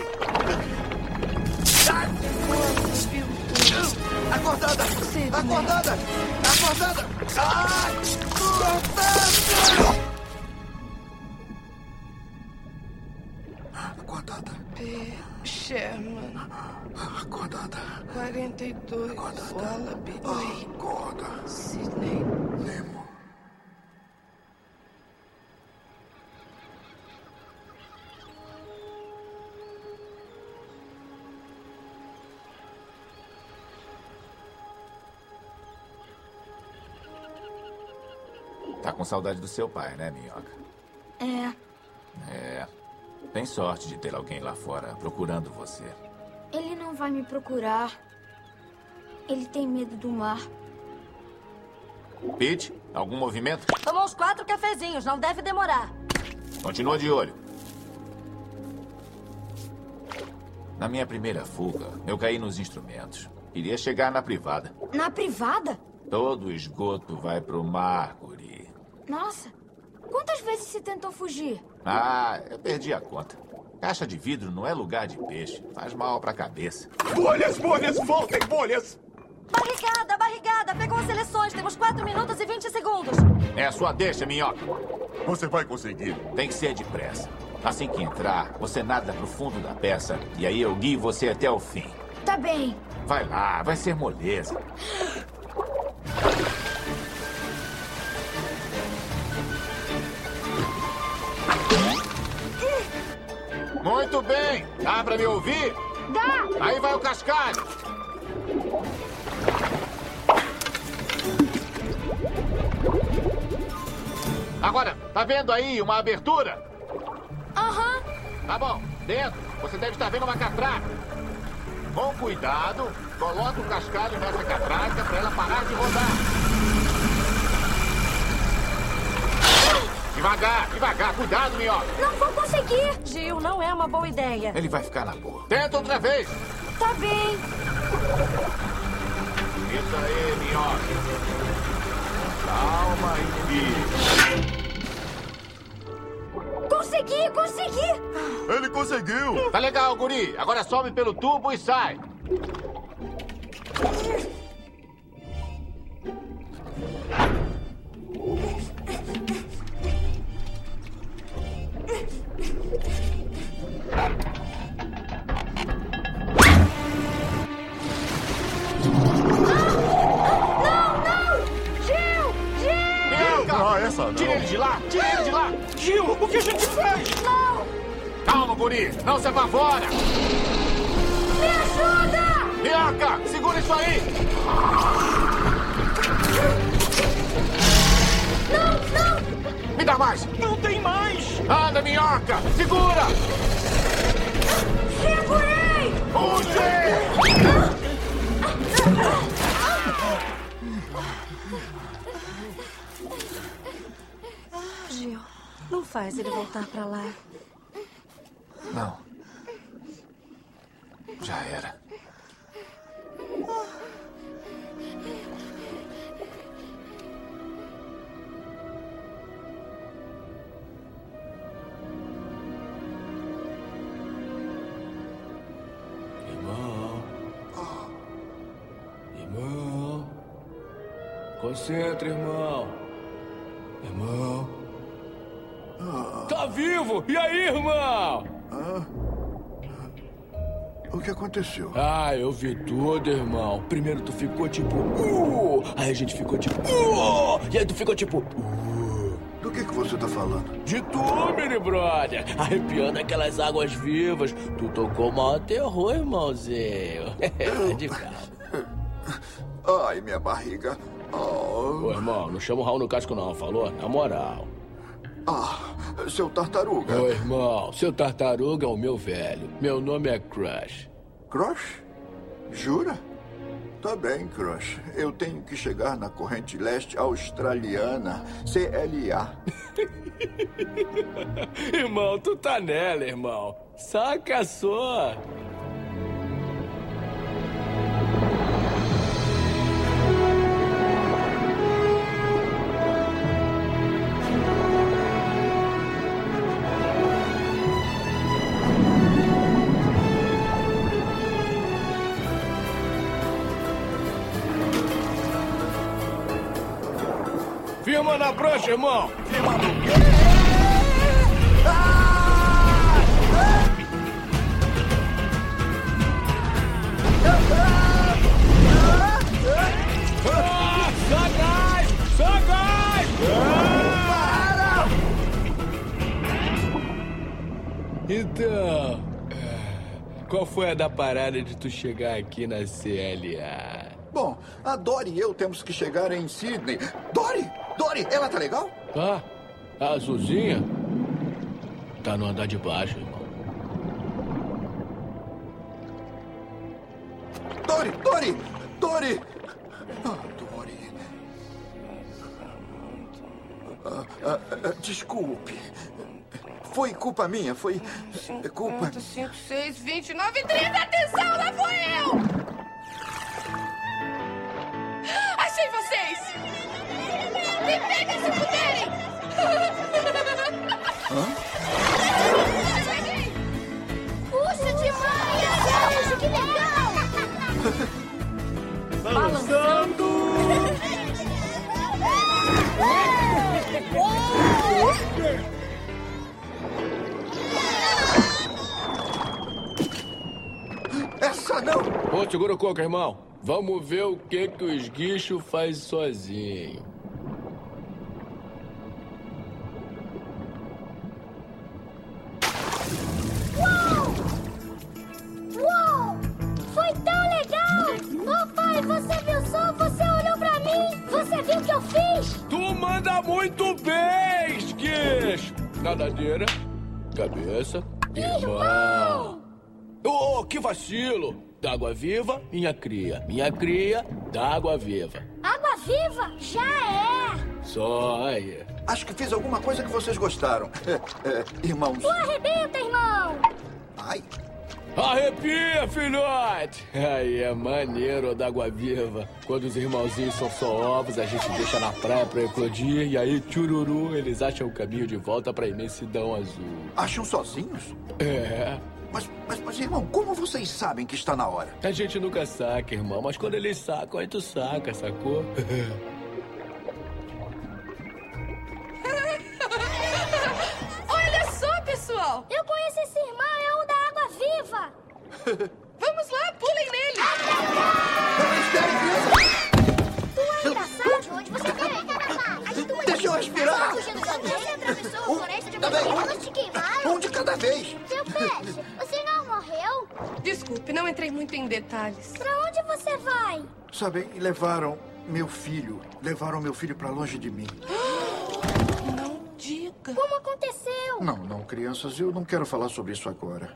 Acordada! Acordada! Acordada! Acordada! P. Sherman. Acordada. 42. Wallaby Way. Acorda. Sydney. Nemo. Tá com saudade do seu pai, né, Minhoca? É. Tem sorte de ter alguém lá fora procurando você. Ele não vai me procurar. Ele tem medo do mar. Pete, algum movimento? Tomou uns 4 cafezinhos, não deve demorar. Continua de olho. Na minha primeira fuga, eu caí nos instrumentos. Queria chegar na privada. Na privada? Todo o esgoto vai pro mar, guri. Nossa, quantas vezes você tentou fugir? Ah, eu perdi a conta. Caixa de vidro não é lugar de peixe. Faz mal pra cabeça. Bolhas, voltem, bolhas! Barrigada, pegou as seleções. Temos 4 minutos e 20 segundos. É a sua deixa, Minhoca. Você vai conseguir. Tem que ser depressa. Assim que entrar, você nada pro fundo da peça e aí eu guio você até o fim. Tá bem. Vai lá, vai ser moleza. Muito bem. Dá pra me ouvir? Dá. Aí vai o cascalho. Agora, tá vendo aí uma abertura? Aham. Tá bom, dentro você deve estar vendo uma catraca. Com cuidado, coloca o cascalho nessa catraca pra ela parar de rodar. Devagar, cuidado, Minhoca. Não vou conseguir. Gil, não é uma boa ideia. Ele vai ficar na boa. Tenta outra vez. Tá bem. Isso aí, Minhoca. Calma e... Consegui! Ele conseguiu! Tá legal, guri. Agora sobe pelo tubo e sai. Essa não. Tira ele de lá! Tira ele de lá! Gil, o que a gente faz? Não! Calma, guri! Não se apavora! Me ajuda! Minhoca, segura isso aí! Não! Me dá mais! Não tem mais! Anda, Minhoca! Segura! Segurei! Puxe! Gil, não faz ele voltar pra lá. Não. Já era. Irmão. Concentra, irmão. Irmão. Tá vivo! E aí, irmão? O que aconteceu? Ah, eu vi tudo, irmão. Primeiro tu ficou tipo... Aí a gente ficou tipo... E aí tu ficou tipo... Do que você tá falando? De tu, mini brother. Arrepiando aquelas águas vivas. Tu tocou maior terror, irmãozinho. De fato. Ai, minha barriga. Ô, irmão, não chama o Raul no casco não, falou? Na moral. Seu tartaruga. Ô, irmão, seu tartaruga é o meu velho. Meu nome é Crush. Crush? Jura? Tá bem, Crush. Eu tenho que chegar na corrente leste australiana, CLA. Irmão, tu tá nela, irmão. Saca só. Firma na prancha, irmão! Firma no quê? Só gás! Só gás! Para! Então, qual foi a da parada de tu chegar aqui na CLA? Bom, a Dory e eu temos que chegar em Sydney. Dory! Dory, ela tá legal? Ah, a azulzinha? Tá no andar de baixo, irmão. Dory! Dory! Dory! Dory... desculpe. Foi culpa minha, foi culpa... 5, 6, 29, 30, atenção, lá foi eu! Achei vocês! Me peguem se puderem! Puxa demais! Que legal! Balançando! Essa não! Ô, segura o coco, irmão. Vamos ver o que o esguicho faz sozinho. Uau! Uau! Foi tão legal! Papai, você viu só? Você olhou pra mim? Você viu o que eu fiz? Tu manda muito bem, esguicho! Nadadeira, cabeça, irmão! Oh, que vacilo! D'água viva, minha cria. Minha cria, d'água viva. Água viva? Já é! Só aí. Acho que fiz alguma coisa que vocês gostaram. Irmãos. Tu arrebenta, irmão! Ai. Arrepia, filhote! Aí é maneiro d'água viva. Quando os irmãozinhos são só ovos, a gente deixa na praia pra eclodir. E aí, tchururu, eles acham o caminho de volta pra imensidão azul. Acham sozinhos? É. Mas, irmão, como vocês sabem que está na hora? A gente nunca saca, irmão. Mas quando eles sacam, aí tu saca, sacou? Olha só, pessoal! Eu conheço esse irmão, é o da água viva! Vamos lá, pulem nele! Tu é engraçado? De onde você veio? Deixa eu respirar! Você atravessou a floresta de você e elas te queimaram? Um de cada vez! Seu peixe, você não morreu? Desculpe, não entrei muito em detalhes. Pra onde você vai? Sabem, levaram meu filho pra longe de mim. Não diga. Como aconteceu? Não, crianças, eu não quero falar sobre isso agora.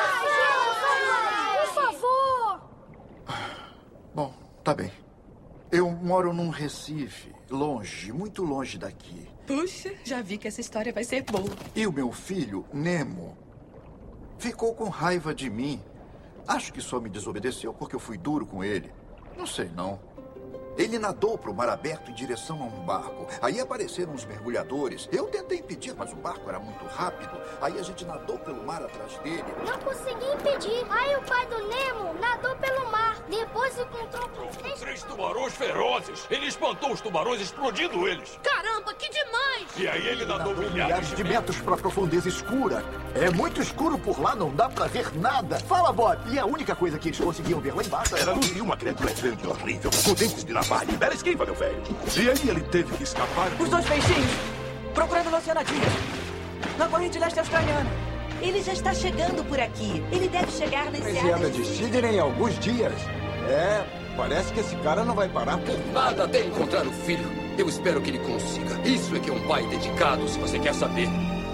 Por favor! Bom, tá bem. Eu moro num Recife, longe, muito longe daqui. Puxa, já vi que essa história vai ser boa. E o meu filho, Nemo, ficou com raiva de mim. Acho que só me desobedeceu porque eu fui duro com ele. Não sei, não. Ele nadou para o mar aberto em direção a um barco. Aí apareceram os mergulhadores. Eu tentei impedir, mas o barco era muito rápido. Aí a gente nadou pelo mar atrás dele. Não consegui impedir. Aí o pai do Nemo nadou pelo mar. Depois encontrou com 3 tubarões ferozes. Ele espantou os tubarões explodindo eles. Caramba, que demais! E aí ele nadou milhares de metros para a profundeza escura. É muito escuro por lá, não dá para ver nada. Fala, Bob. E a única coisa que eles conseguiam ver lá embaixo Era uma criatura grande e horrível, com dentes de navalha. Era esquiva, meu velho. E aí ele teve que escapar. Os 2 peixinhos, procurando no Oceano Atlântico, na corrente leste australiana. Ele já está chegando por aqui. Ele deve chegar na enseada de Sydney em alguns dias. Parece que esse cara não vai parar por nada até encontrar o filho. Eu espero que ele consiga. Isso é que é um pai dedicado, se você quer saber.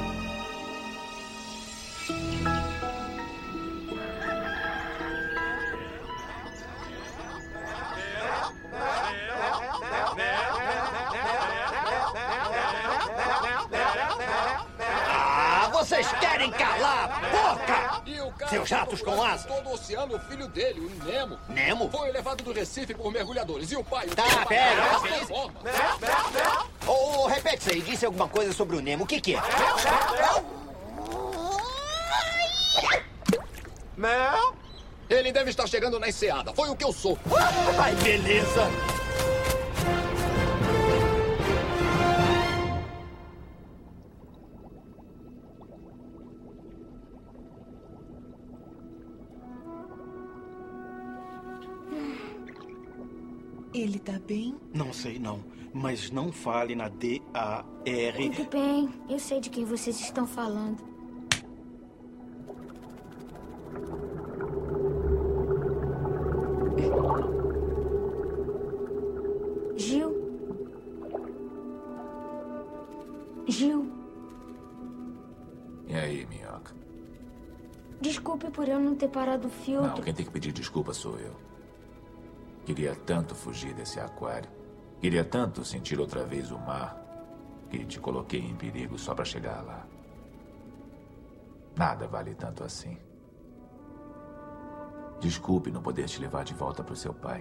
Vocês querem calar a boca? Seus ratos com asas. Todo o oceano, o filho dele, o Nemo. Nemo? Foi levado do Recife por mergulhadores. E o pai... Tá, pera. Repete isso aí. Disse alguma coisa sobre o Nemo. O que é? Mel? Ele deve estar chegando na enseada. Foi o que eu sou. Ai, beleza. Ele tá bem? Não sei, não. Mas não fale na D-A-R... Tudo bem. Eu sei de quem vocês estão falando. Gil? E aí, minhoca? Desculpe por eu não ter parado o filtro. Não, quem tem que pedir desculpa sou eu. Queria tanto fugir desse aquário. Queria tanto sentir outra vez o mar que te coloquei em perigo só para chegar lá. Nada vale tanto assim. Desculpe não poder te levar de volta para o seu pai.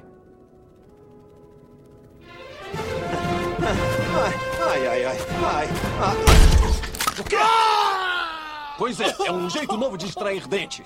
Ai. O quê? Pois é um jeito novo de extrair dente.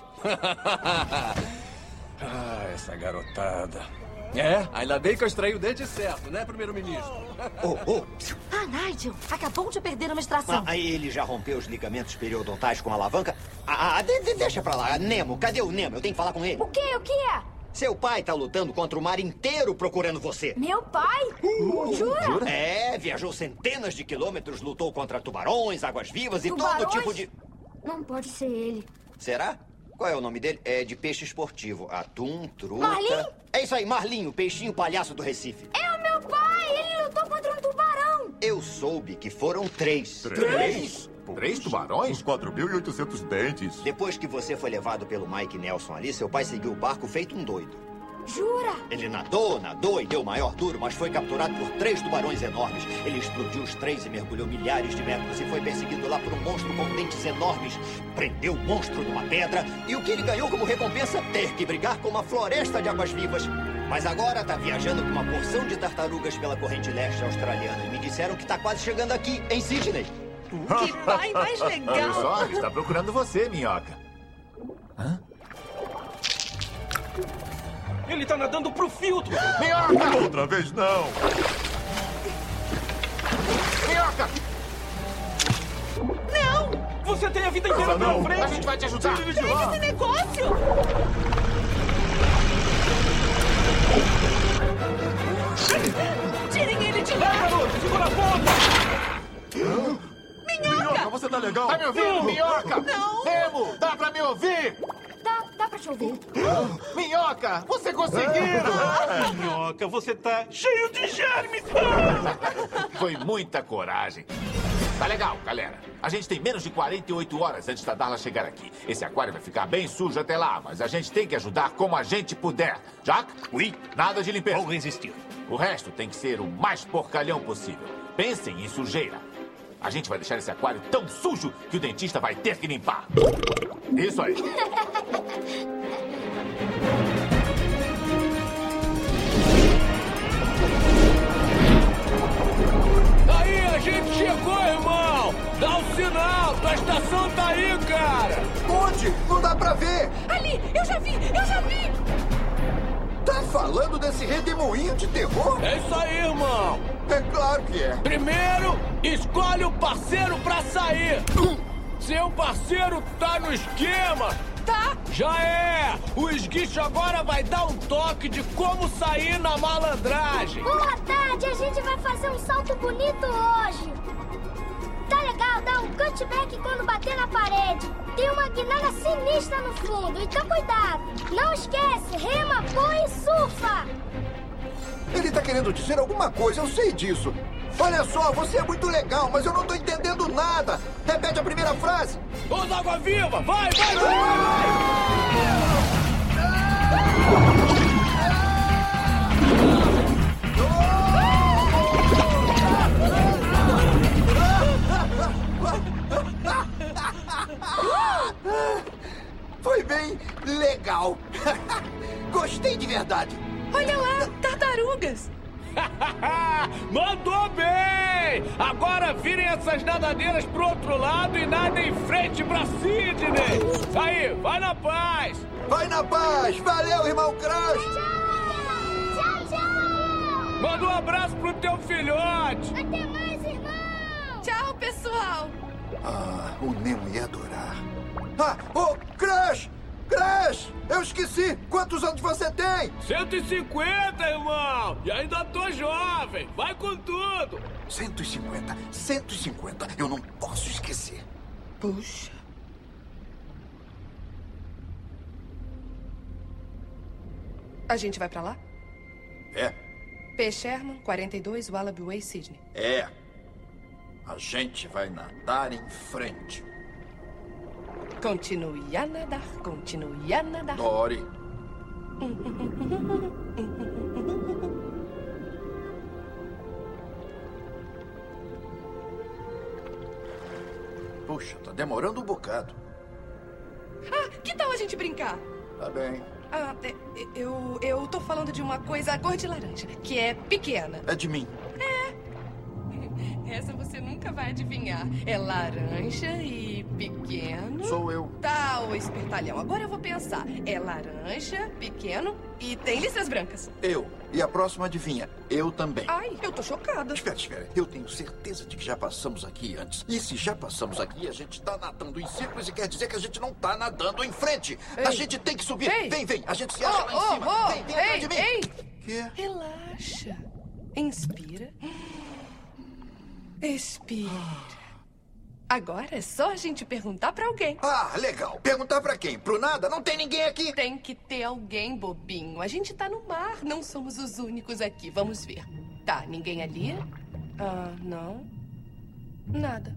Essa garotada. Ainda bem que eu extraí o dente certo, né, primeiro-ministro? Ah, Nigel, acabou de perder uma extração. Ele já rompeu os ligamentos periodontais com a alavanca? Deixa pra lá. Nemo, cadê o Nemo? Eu tenho que falar com ele. O quê? Seu pai tá lutando contra o mar inteiro procurando você. Meu pai? Jura? Viajou centenas de quilômetros, lutou contra tubarões, águas-vivas e todo tipo de... Não pode ser ele. Será? Qual é o nome dele? É de peixe esportivo. Atum, truta... Marlim? É isso aí, Marlim, o peixinho palhaço do Recife. É o meu pai! Ele lutou contra um tubarão! Eu soube que foram 3. 3? 3 tubarões? 4.800 dentes. Depois que você foi levado pelo Mike Nelson ali, seu pai seguiu o barco feito um doido. Jura? Ele nadou e deu o maior duro, mas foi capturado por 3 tubarões enormes. Ele explodiu os 3 e mergulhou milhares de metros e foi perseguido lá por um monstro com dentes enormes. Prendeu o monstro numa pedra e o que ele ganhou como recompensa? Ter que brigar com uma floresta de águas-vivas. Mas agora tá viajando com uma porção de tartarugas pela corrente leste australiana. E me disseram que tá quase chegando aqui, em Sydney. Que pai mais legal! Olha só, ele está procurando você, minhoca. Ele tá nadando pro filtro! Minhoca! Outra vez não! Minhoca! Não! Você tem a vida inteira pela frente! A gente vai te ajudar! Tira esse negócio! Tirem ele de lá! Garoto, segura a ponta! Minhoca, você tá legal? Tá me ouvindo, minhoca? Não! Nemo, dá pra me ouvir? Dá pra te ouvir. Minhoca, você conseguiu! Minhoca, você tá cheio de germes! Foi muita coragem. Tá legal, galera. A gente tem menos de 48 horas antes da Darla chegar aqui. Esse aquário vai ficar bem sujo até lá, mas a gente tem que ajudar como a gente puder. Jack? Oui? Nada de limpeza. Vou resistir. O resto tem que ser o mais porcalhão possível. Pensem em sujeira. A gente vai deixar esse aquário tão sujo que o dentista vai ter que limpar. Isso aí. dá pra ver! Ali! Eu já vi! Eu já vi! Tá falando desse redemoinho de terror? É isso aí, irmão! É claro que é! Primeiro, escolhe o parceiro pra sair! Seu parceiro tá no esquema! Tá! Já é! O esguicho agora vai dar um toque de como sair na malandragem! Boa tarde! A gente vai fazer um salto bonito hoje! Tá legal dar um cutback quando bater na parede. Tem uma guinada sinistra no fundo, então cuidado. Não esquece, rema, põe e surfa. Ele tá querendo dizer alguma coisa, eu sei disso. Olha só, você é muito legal, mas eu não tô entendendo nada. Repete a primeira frase. Usa água viva! Vai, vai, vai! Foi bem legal. Gostei de verdade. Olha lá, tartarugas. Mandou bem! Agora virem essas nadadeiras pro outro lado e nadem em frente pra Sidney. Aí, vai na paz. Vai na paz. Valeu, irmão Crush. Tchau, tchau. Manda um abraço pro teu filhote. Até mais, irmão. Tchau, pessoal. Ah, o Nemo ia adorar. Ah, ô, Crush! Crush! Eu esqueci! Quantos anos você tem? 150, irmão! E ainda tô jovem! Vai com tudo! 150. 150. Eu não posso esquecer. Puxa. A gente vai pra lá? É. P. Sherman, 42, Wallaby Way, Sydney. É. A gente vai nadar em frente. Continue a nadar, continue a nadar. Dory. Puxa, tá demorando um bocado. Ah, que tal a gente brincar? Tá bem. Ah, eu tô falando de uma coisa cor de laranja, que é pequena. É de mim. Essa você nunca vai adivinhar. É laranja e pequeno. Sou eu. Tá, ô espertalhão. Agora eu vou pensar. É laranja, pequeno e tem listras brancas. Eu. E a próxima adivinha. Eu também. Ai, eu tô chocada. Espera. Eu tenho certeza de que já passamos aqui antes. E se já passamos aqui, a gente tá nadando em círculos e quer dizer que a gente não tá nadando em frente. Ei. A gente tem que subir. Ei. Vem. A gente se acha lá em cima. Vem atrás de mim. Ei. Que? Relaxa. Inspira. Expira. Agora é só a gente perguntar pra alguém. Ah, legal. Perguntar pra quem? Pro nada? Não tem ninguém aqui. Tem que ter alguém, bobinho. A gente tá no mar. Não somos os únicos aqui. Vamos ver. Tá, ninguém ali? Ah, não. Nada.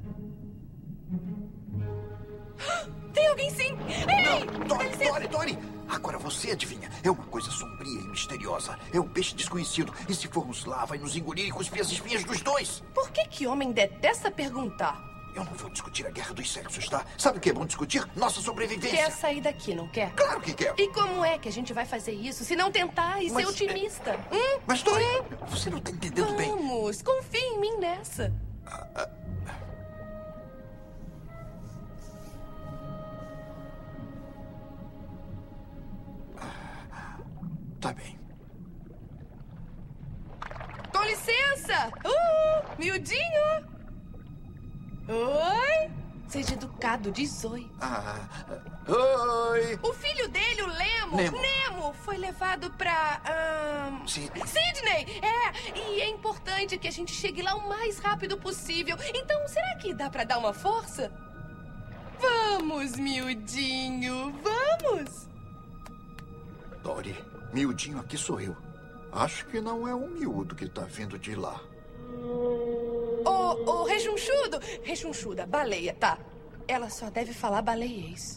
Tem alguém sim! Ei! Não, Dory! Agora você adivinha. É uma coisa sombria e misteriosa. É um peixe desconhecido. E se formos lá, vai nos engolir e cuspir as espinhas dos dois. Por que homem detesta perguntar? Eu não vou discutir a guerra dos sexos, tá? Sabe o que é bom discutir? Nossa sobrevivência. Quer sair daqui, não quer? Claro que quer. E como é que a gente vai fazer isso se não tentar e ser otimista? Mas, Dory, você não tá entendendo bem. Vamos, confie em mim nessa. Tá bem. Com licença! Miudinho! Oi? Seja educado, diz oi. Oi! O filho dele, o Nemo, foi levado pra... Sidney! E é importante que a gente chegue lá o mais rápido possível. Então, será que dá pra dar uma força? Vamos, miudinho, vamos! Dory, miudinho aqui sou eu. Acho que não é o miúdo que tá vindo de lá. Ô, rechonchuda, baleia, tá. Ela só deve falar baleiês.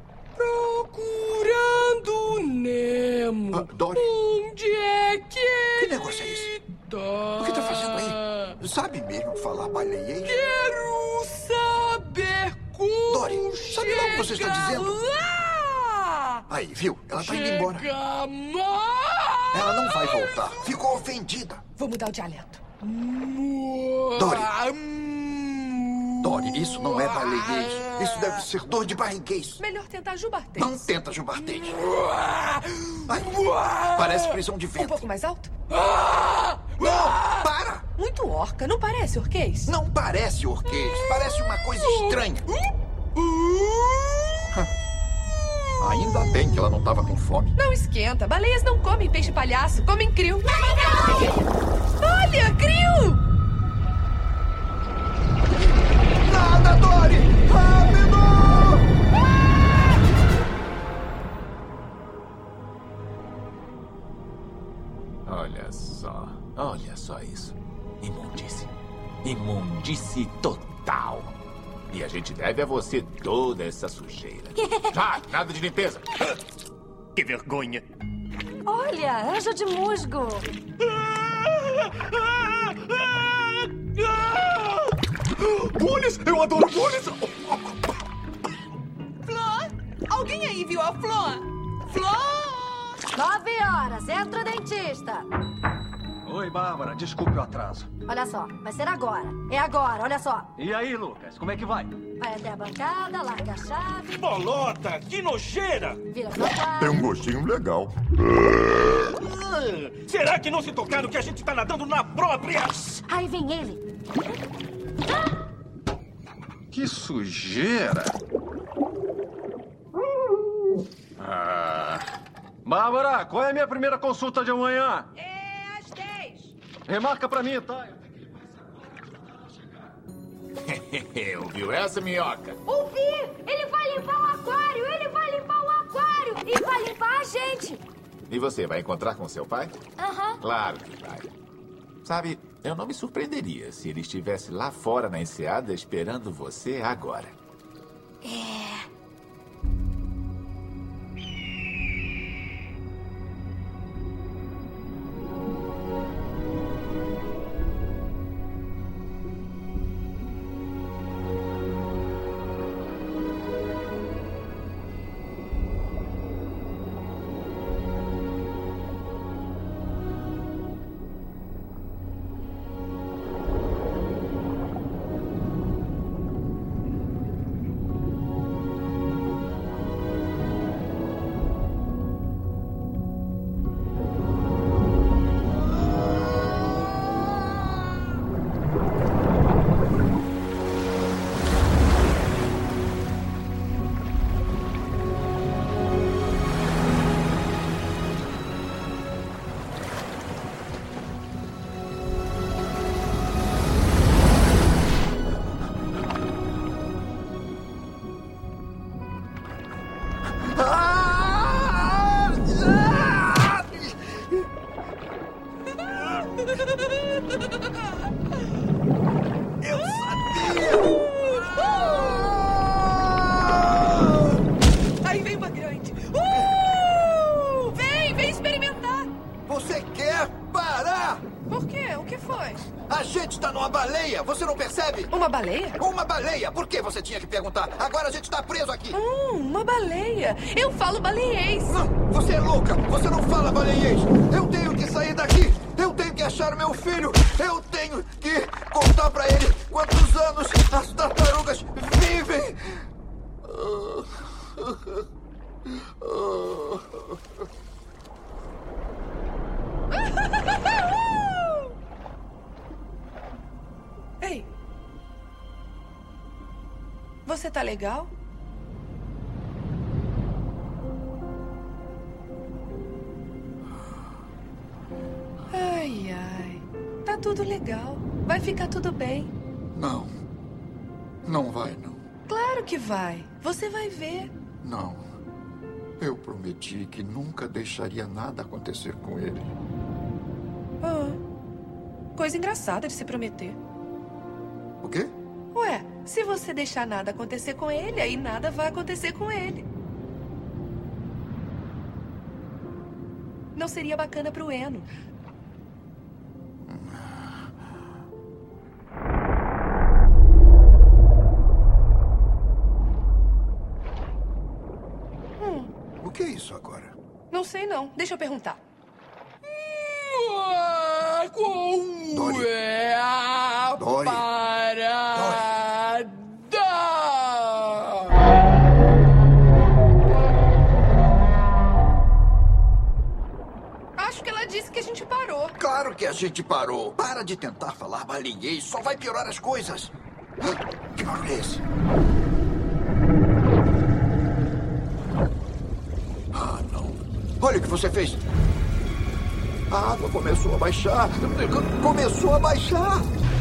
Procurando Nemo. Dory. Onde é que Que negócio é esse? O que tá fazendo aí? Sabe mesmo falar baleiês? Quero saber como Dory, sabe lá o que você está dizendo? Lá. Aí, viu? Ela tá indo embora. Ela não vai voltar. Ficou ofendida. Vou mudar o dialeto. Dory. Dory, isso não é baleiês. Isso deve ser dor de barriguês. Melhor tentar jubartês. Não tenta jubartês. Ai, parece prisão de vento. Um pouco mais alto? Não, para! Muito orca, não parece orquês? Não parece orquês. Parece uma coisa estranha. Ainda bem que ela não estava com fome. Não esquenta. Baleias não comem peixe palhaço, comem krill. Olha, krill! Nada, Dory! Rápido! Olha só isso. Imundície. Imundície total. E a gente deve a você toda essa sujeira. Já, nada de limpeza. Que vergonha. Olha, anjo de musgo. Bullies! Eu adoro bullies! Flor? Alguém aí viu a Flor? Flor! 9 horas, entra o dentista. Oi, Bárbara, desculpe o atraso. Olha só, vai ser agora. É agora, olha só. E aí, Lucas, como é que vai? Vai até a bancada, larga a chave. Bolota, que nojeira! Vira pra cá. Tem um gostinho legal. Será que não se tocaram que a gente tá nadando na própria? Aí vem ele. Que sujeira! Bárbara, qual é a minha primeira consulta de amanhã? É às 10. Remarca pra mim, tá? Ouviu essa, minhoca? Ouvi! Ele vai limpar o aquário! Ele vai limpar o aquário! E vai limpar a gente! E você vai encontrar com seu pai? Aham. Claro que vai. Sabe, eu não me surpreenderia se ele estivesse lá fora na enseada esperando você agora. É... Eu sabia! Aí vem uma grande. Vem experimentar. Você quer parar? Por quê? O que foi? A gente está numa baleia, você não percebe? Uma baleia? Uma baleia! Por que você tinha que perguntar? Agora a gente está preso aqui. Uma baleia. Eu falo baleiês. Não, você é louca! Você não fala baleiês! Eu tenho que sair daqui! Eu tenho que achar meu filho! Eu tenho que contar pra ele quantos anos as tartarugas vivem! Ei. Você tá legal? Ai, ai. Tá tudo legal. Vai ficar tudo bem. Não. Não vai, não. Claro que vai. Você vai ver. Não. Eu prometi que nunca deixaria nada acontecer com ele. Coisa engraçada de se prometer. O quê? Ué, se você deixar nada acontecer com ele, aí nada vai acontecer com ele. Não seria bacana pro Eno. O que é isso agora? Não sei não. Deixa eu perguntar. Como Dory. é a Dory. parada? por que a gente parou. Para de tentar falar baleiês, só vai piorar as coisas. Que barulho é esse? Ah, não. Olha o que você fez. A água começou a baixar. Começou a baixar.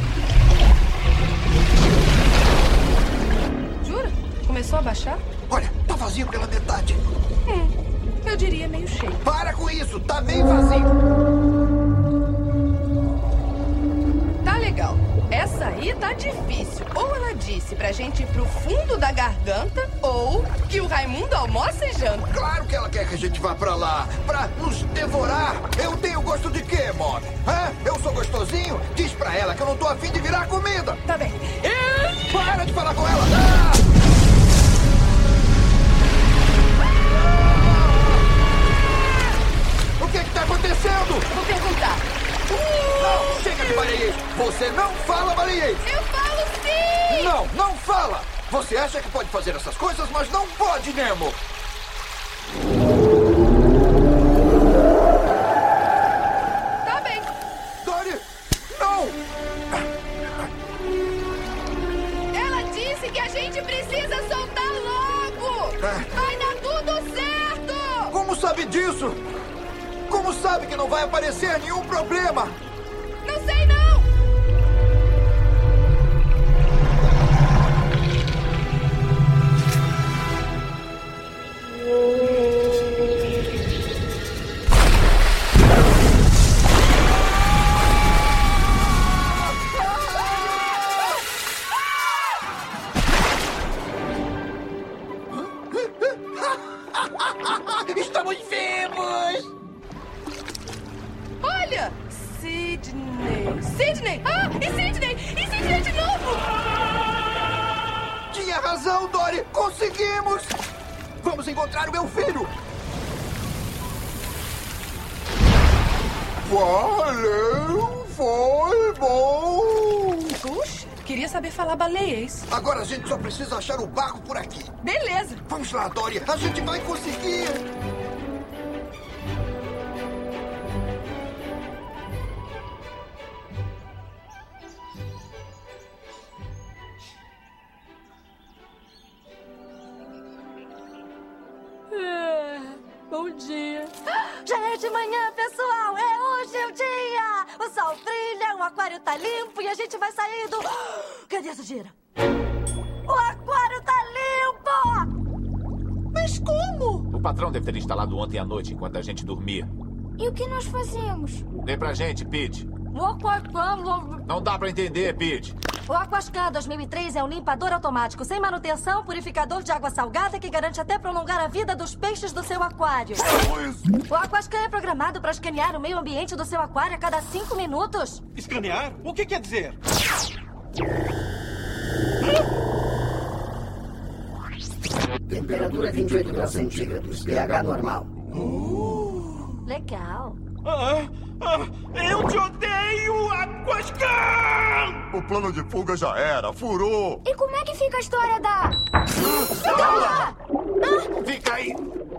Jura? Começou a baixar? Olha, tá vazio pela metade. Eu diria meio cheio. Para com isso, tá bem vazio. Tá legal. Essa aí tá difícil. Ou ela disse pra gente ir pro fundo da garganta, ou que o Raimundo almoça e janta. Claro que ela quer que a gente vá pra lá, pra nos devorar. Eu tenho gosto de quê, Bob? Hã? Eu sou gostosinho? Diz pra ela que eu não tô afim de virar comida. Tá bem. Para de falar com ela. O que tá acontecendo? Vou perguntar. Não, chega de baleiês. Você não fala baleiês. Eu falo sim. Não, não fala. Você acha que pode fazer essas coisas, mas não pode, Nemo. Tá bem. Dory, não. Ela disse que a gente precisa soltar logo. Vai dar tudo certo. Como sabe disso? Como sabe que não vai aparecer nenhum problema? Não sei, não! Estamos vivos! Olha! Sidney! Ah! E Sidney! E Sidney de novo! Tinha razão, Dory! Conseguimos! Vamos encontrar o meu filho! Valeu! Foi bom! Puxa, queria saber falar baleiês. Agora a gente só precisa achar o barco por aqui. Beleza! Vamos lá, Dory! A gente vai conseguir! Bom dia. Já é de manhã, pessoal. É hoje o dia. O sol brilha, o aquário tá limpo e a gente vai sair do... Cadê a sujeira? O aquário tá limpo! Mas como? O patrão deve ter instalado ontem à noite, enquanto a gente dormia. E o que nós fazemos? Vem pra gente, Pete. O Aquascan... Não dá pra entender, Pete. O Aquascan 2003 é um limpador automático sem manutenção, purificador de água salgada que garante até prolongar a vida dos peixes do seu aquário. O Aquascan é programado para escanear o meio ambiente do seu aquário a cada 5 minutos. Escanear? O que quer dizer? Temperatura 28 graus centígrados, pH normal. Legal. Eu te odeio, Aquascan! O plano de fuga já era, furou! E como é que fica a história da... Fica aí!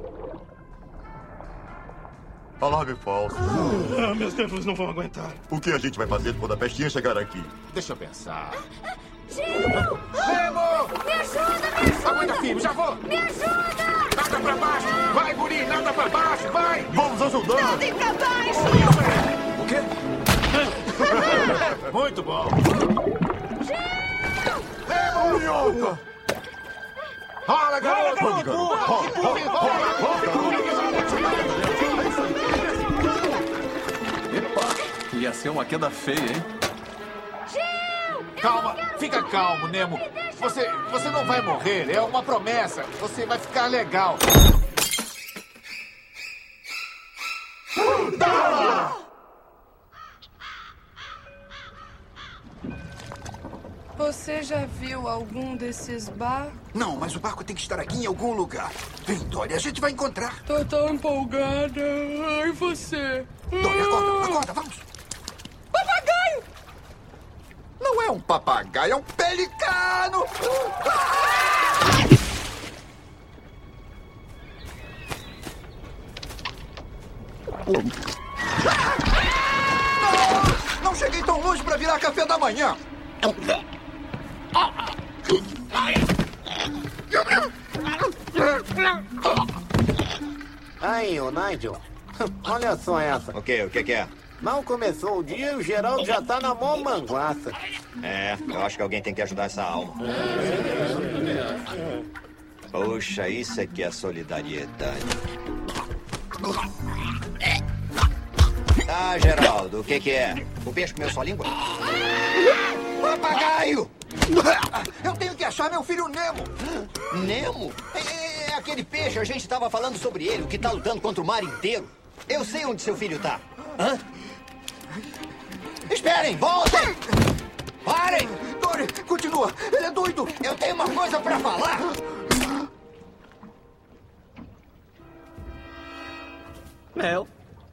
Alarme falso. Meus nervos não vão aguentar. O que a gente vai fazer quando a pestinha chegar aqui? Deixa eu pensar. Gil! Nemo! Me ajuda, me ajuda! Aguenta, filho, já vou! Me ajuda! Nada pra baixo! Vai, guri, nada pra baixo, vai! Vamos ajudar! Nadem pra baixo! O quê? Muito bom! Nemo! Minhoca! Rola, garoto! Epa, ia ser uma queda feia, hein? Calma, fica calmo, Nemo. Você não vai morrer, é uma promessa. Você vai ficar legal. Você já viu algum desses barcos? Não, mas o barco tem que estar aqui em algum lugar. Vem, Dory, a gente vai encontrar. Tô tão empolgada. Ai, você. Dory, acorda, vamos. Papagaio! Não é um papagaio, é um pelicano! não cheguei tão longe pra virar café da manhã. Aí, ô Nigel. Olha só essa. O que é? Mal começou o dia e o Geraldo já tá na mó manguaça. É, eu acho que alguém tem que ajudar essa alma. Poxa, isso é que é solidariedade. Ah, Geraldo, o que é? O peixe comeu sua língua? Papagaio! Eu tenho que achar meu filho Nemo. Nemo? É aquele peixe, a gente estava falando sobre ele, o que tá lutando contra o mar inteiro. Eu sei onde seu filho tá. Hã? Esperem, voltem! Parem! Dory, continua, ele é doido. Eu tenho uma coisa pra falar. Mel.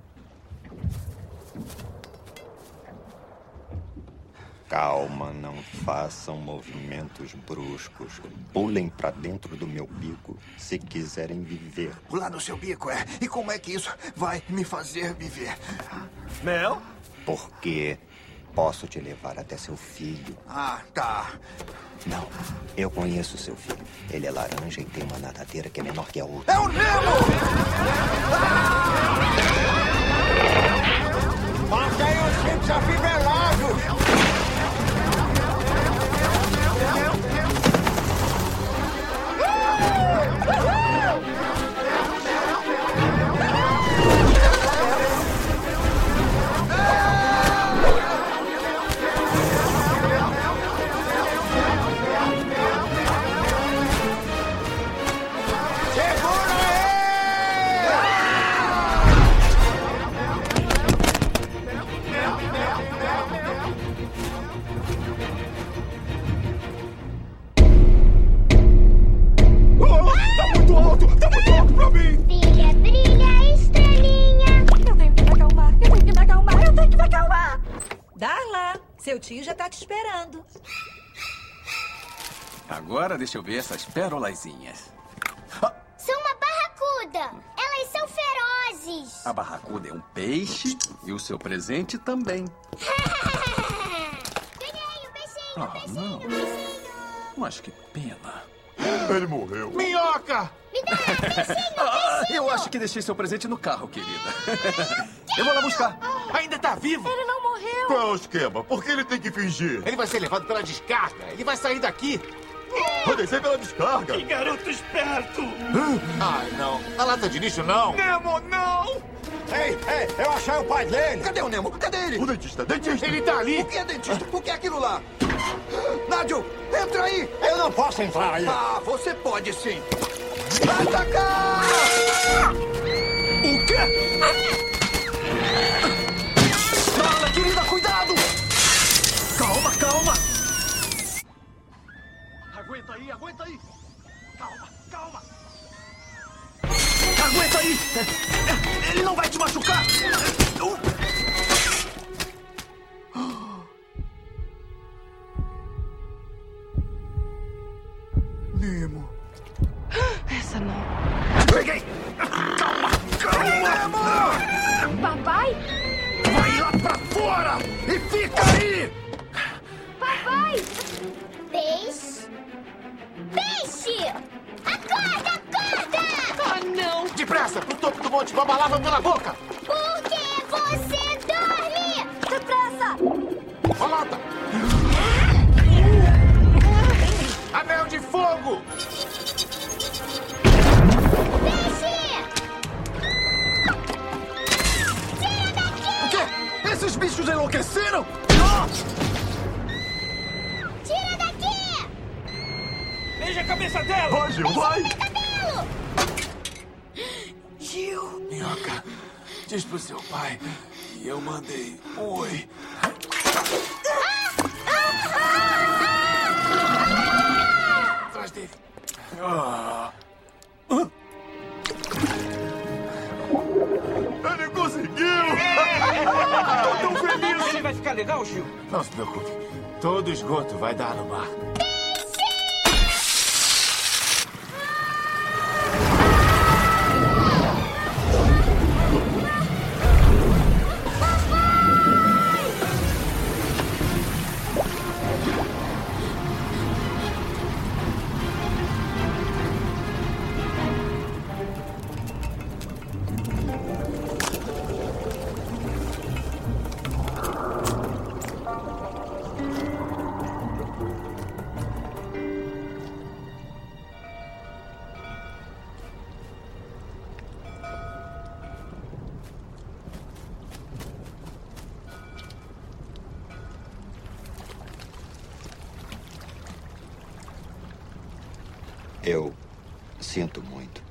Calma, não façam movimentos bruscos. Pulem pra dentro do meu bico se quiserem viver. Pular no seu bico, é? E como é que isso vai me fazer viver? Mel? Porque posso te levar até seu filho. Ah, tá. Não, eu conheço seu filho. Ele é laranja e tem uma nadadeira que é menor que a outra. É o Nemo! Matei os chips afivelados! Seu tio já tá te esperando. Agora deixa eu ver essas pérolazinhas. Sou uma barracuda. Elas são ferozes. A barracuda é um peixe e o seu presente também. Ganhei o peixinho, Não. Mas que pena. Ele morreu. Minhoca! Me dá o peixinho. Eu acho que deixei seu presente no carro, querida. Eu vou lá buscar. Ainda tá vivo? Ele não morreu. Qual é o esquema? Por que ele tem que fingir? Ele vai ser levado pela descarga. Ele vai sair daqui. Vai descer pela descarga. Que garoto esperto! Ai, não. Na lata de lixo, não. Nemo, não! Ei, eu achei o pai dele. Cadê o Nemo? Cadê ele? O dentista. Ele tá ali. O que é dentista? O que é aquilo lá? Nádio, entra aí. Eu não posso entrar aí. Ah, você pode sim. Atacar! O quê? Fala, querida, cuidado! Calma, calma! Aguenta aí! Calma! Aguenta aí! Ele não vai te machucar! Nemo. Essa não. Peguei! Calma! Nemo! Papai? Vai lá pra fora! E fica aí! Papai! Peixe? Acorda! Ah, não! Depressa, pro topo do monte Babalava pela boca! Por que você dorme? Depressa! Rolota! Anel de fogo! Tira daqui! O quê? Esses bichos enlouqueceram? Tira daqui! Veja a cabeça dela! Vai, Gil, vai! Cabelo! Gil. Minhoca, diz pro seu pai que eu mandei um oi. Atrás dele. Ele conseguiu! Tô tão feliz! Ele vai ficar legal, Gil? Não se preocupe. Todo esgoto vai dar no mar. Eu sinto muito.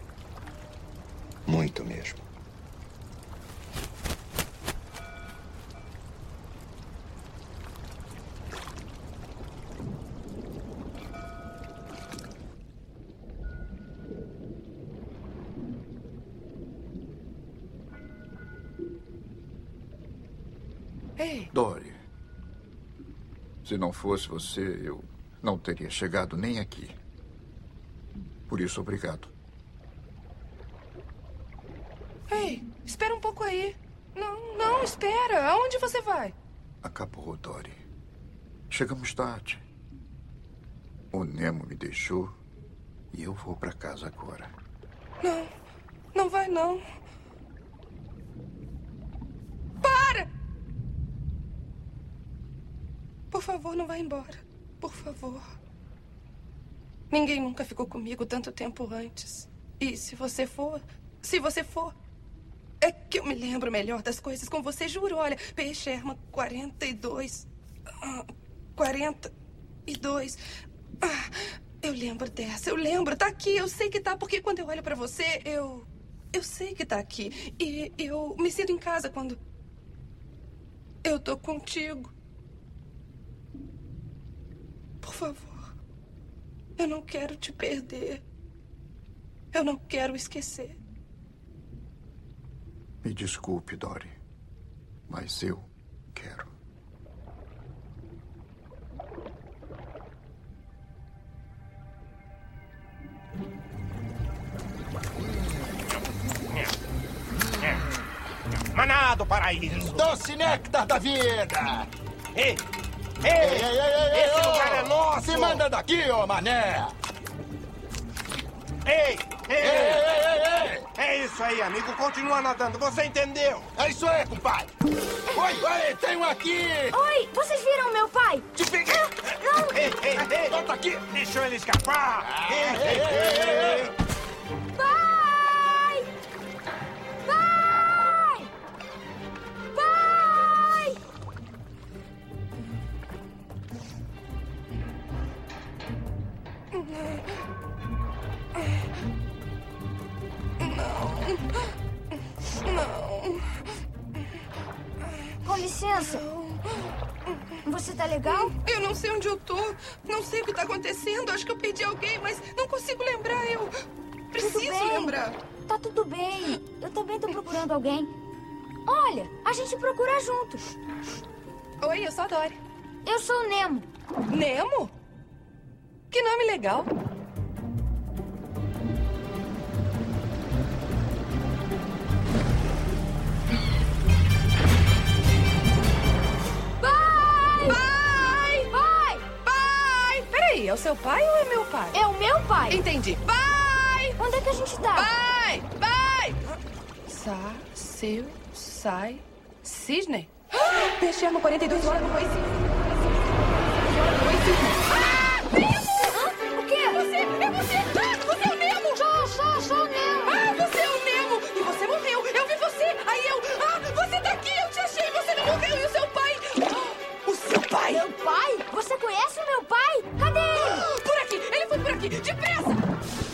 Muito mesmo. Ei. Dory, se não fosse você, eu não teria chegado nem aqui. Por isso, obrigado. Ei, espera um pouco aí. Não, espera. Aonde você vai? Acabou, Dory. Chegamos tarde. O Nemo me deixou e eu vou para casa agora. Não vai não. Para! Por favor, não vá embora. Por favor. Ninguém nunca ficou comigo tanto tempo antes. E se você for... É que eu me lembro melhor das coisas com você, juro. Olha, P. Sherman 42... 42... eu lembro dessa, eu lembro. Tá aqui, eu sei que tá. Porque quando eu olho pra você, eu sei que tá aqui. E eu me sinto em casa quando... eu tô contigo. Por favor. Eu não quero te perder. Eu não quero esquecer. Me desculpe, Dory, mas eu quero. Maná do paraíso. Doce néctar da vida. Ei! Esse lugar é nosso. Se manda daqui, ô mané. Ei! É isso aí, amigo. Continua nadando. Você entendeu? É isso aí, compadre. Oi, tem um aqui. Oi, vocês viram meu pai? Te peguei. Não. Ei, volta aqui. Deixou ele escapar. Pai! Pai! Pai! Não. Com licença. Você tá legal? Eu não sei onde eu tô. Não sei o que tá acontecendo. Acho que eu perdi alguém, mas não consigo lembrar. Eu preciso lembrar. Tá tudo bem. Eu também tô procurando alguém. Olha, a gente procura juntos. Oi, eu sou a Dory. Eu sou o Nemo. Nemo? Que nome legal. Peraí, é o seu pai ou é meu pai? É o meu pai. Entendi. Pai! Onde é que a gente tá? Pai! Sai, Cisne? P. Sherman 42 horas no Oi Cisne. O quê? É você! Você é o Nemo! Sou o Nemo! Você é o Nemo! E você morreu! Eu vi você! Aí você tá aqui! Eu te achei! Você não morreu! E o seu pai? O seu pai! Meu pai? Você conhece o meu pai? Cadê ele? Por aqui! Ele foi por aqui! Depressa!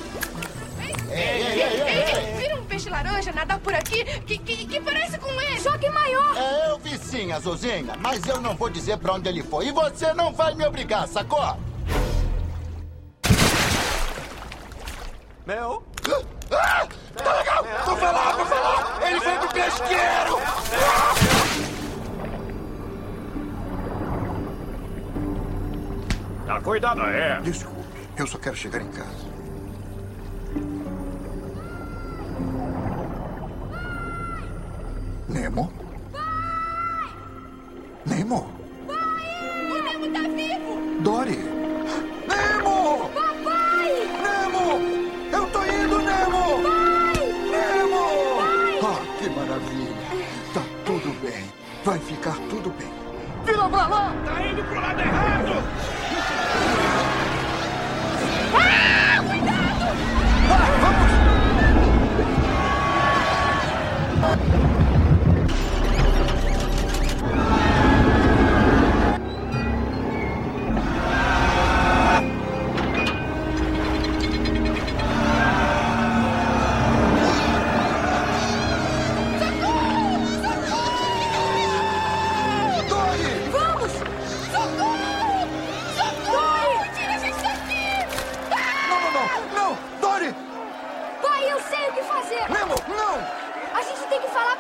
Vira um peixe laranja nadar por aqui que parece com ele! Só que maior! Eu vi sim, Azulzinha, mas eu não vou dizer pra onde ele foi. E você não vai me obrigar, sacou? Mel? Tá legal! Vou falar! Ele foi pro pesqueiro! Tá, cuidado aí. Desculpe, eu só quero chegar em casa. Nemo? Nemo? O Nemo tá vivo! Dory! Nemo! Papai! Nemo! Eu tô indo, Nemo! Pai! Nemo! Pai! Ah, que maravilha! Tá tudo bem. Vai ficar tudo bem. Vira pra lá! Tá indo pro lado errado! Cuidado! Vamos!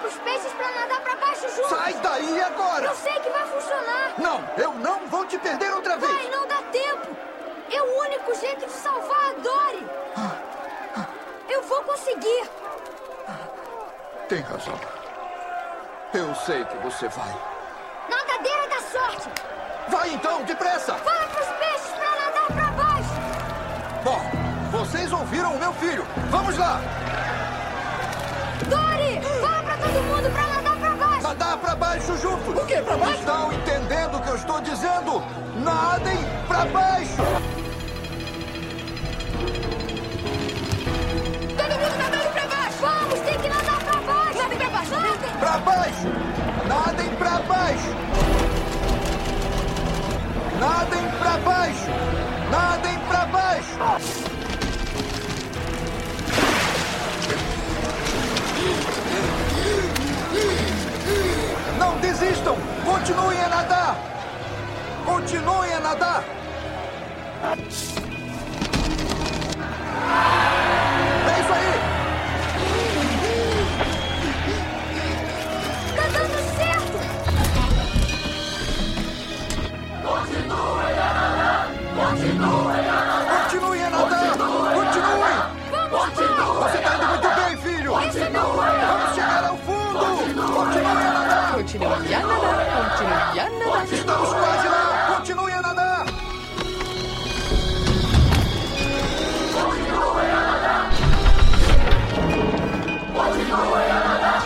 pros peixes pra nadar pra baixo juntos. Sai daí agora! Eu sei que vai funcionar. Não, eu não vou te perder outra vez. Pai, não dá tempo. É o único jeito de salvar a Dory. Eu vou conseguir. Tem razão. Eu sei que você vai. Nadadeira da sorte. Vai então, depressa! Fala pros peixes pra nadar pra baixo. Bom, vocês ouviram o meu filho. Vamos lá! Dory, fala pra todo mundo pra nadar pra baixo. Nadar pra baixo juntos. O quê? Pra baixo? Estão entendendo o que eu estou dizendo? Nadem pra baixo! Todo mundo nadando pra baixo. Vamos, tem que nadar pra baixo. Nadem pra baixo. Nadem. Pra baixo! Nadem pra baixo! Nadem pra baixo! Nadem pra baixo! Não desistam! Continuem a nadar! Continuem a nadar! É isso aí! Tá dando certo! Continuem a nadar! Continuem a nadar! Continuem a nadar! Continuem! Vamos, Você tá indo muito bem, filho! Vamos chegar ao fundo! Continuem a nadar! Continue a nadar, continue a nadar. Estamos quase lá! Continuem a nadar! Continuem a nadar! Continuem a nadar!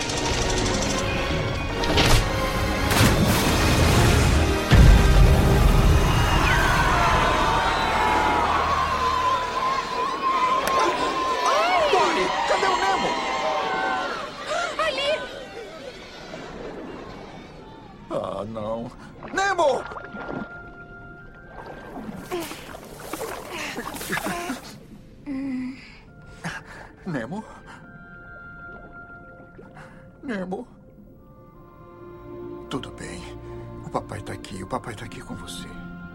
Dory, cadê o Nemo? Ali! Ah, não. Nemo! Nemo? Nemo? Tudo bem. O papai tá aqui. O papai tá aqui com você.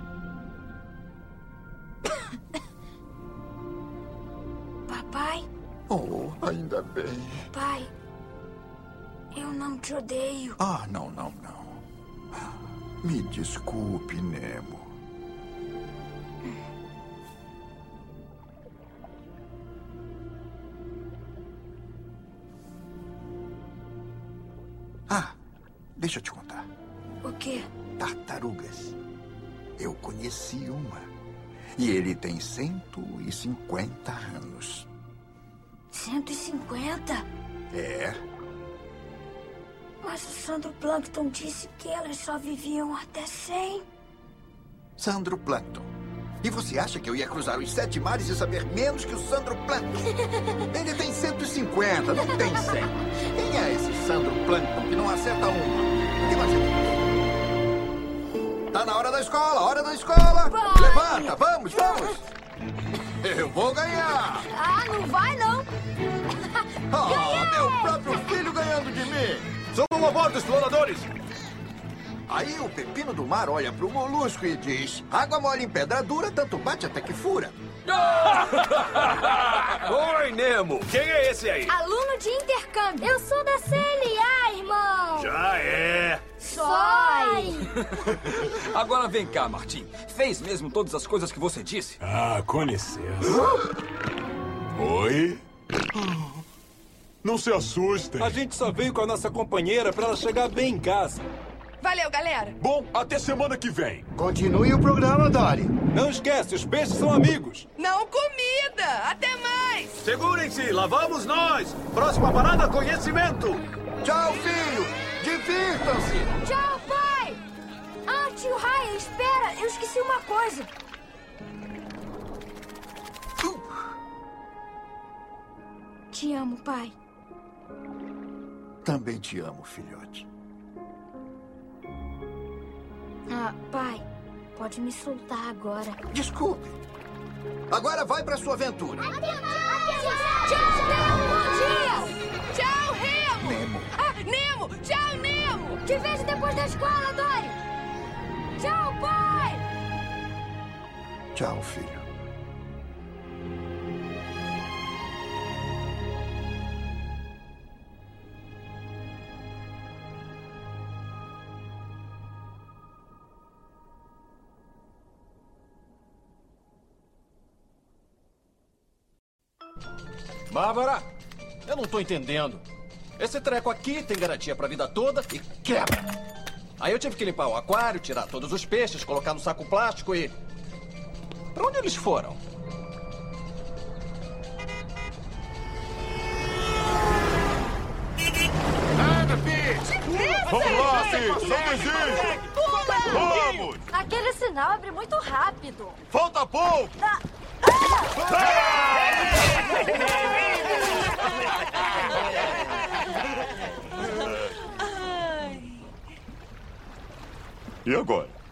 Papai? Oh, ainda bem. Pai, eu não te odeio. Ah, não, não, não. Me desculpe, Nemo. Ah, deixa eu te contar. O quê? Tartarugas. Eu conheci uma. E ele tem 150 anos. 150? É. Mas o Sandro Plankton disse que elas só viviam até 100. Sandro Plankton. E você acha que eu ia cruzar os 7 mares e saber menos que o Sandro Plankton? Ele tem 150, não tem 100. Quem é esse Sandro Plankton que não acerta uma? Imagina. Tá na hora da escola, hora da escola! Pai. Levanta, vamos, vamos! Eu vou ganhar! Ah, não vai não! Meu próprio filho ganhando de mim! Subam a bordo, exploradores! Aí o pepino do mar olha pro molusco e diz: água mole em pedra dura, tanto bate até que fura. Oi, Nemo! Quem é esse aí? Aluno de intercâmbio. Eu sou da CLA, irmão. Já é! Sai! Agora vem cá, Martim. Fez mesmo todas as coisas que você disse? Ah, com licença. Oi? Não se assustem. A gente só veio com a nossa companheira pra ela chegar bem em casa. Valeu, galera. Bom, até semana que vem. Continue o programa, Dory. Não esquece, os peixes são amigos. Não comida! Até mais! Segurem-se, lá vamos nós! Próxima parada, conhecimento! Tchau, filho! Divirtam-se! Tchau, pai! Ah, tio Ryan, espera! Eu esqueci uma coisa. Te amo, pai. Também te amo, filhote. Ah, pai, pode me soltar agora. Desculpe. Agora vai pra sua aventura. Tchau, Nemo! Bom dia! Tchau, Remo! Nemo. Ah, Nemo! Tchau, Nemo! Te vejo depois da escola, Dory! Tchau, pai! Tchau, filho. Bárbara! Eu não tô entendendo. Esse treco aqui tem garantia pra vida toda e quebra. Aí eu tive que limpar o aquário, tirar todos os peixes, colocar no saco plástico e... Pra onde eles foram? Anda, Pete! Vamos lá, Pete! Vamos ir! Vamos! Aquele sinal abre muito rápido. Falta pouco! E agora?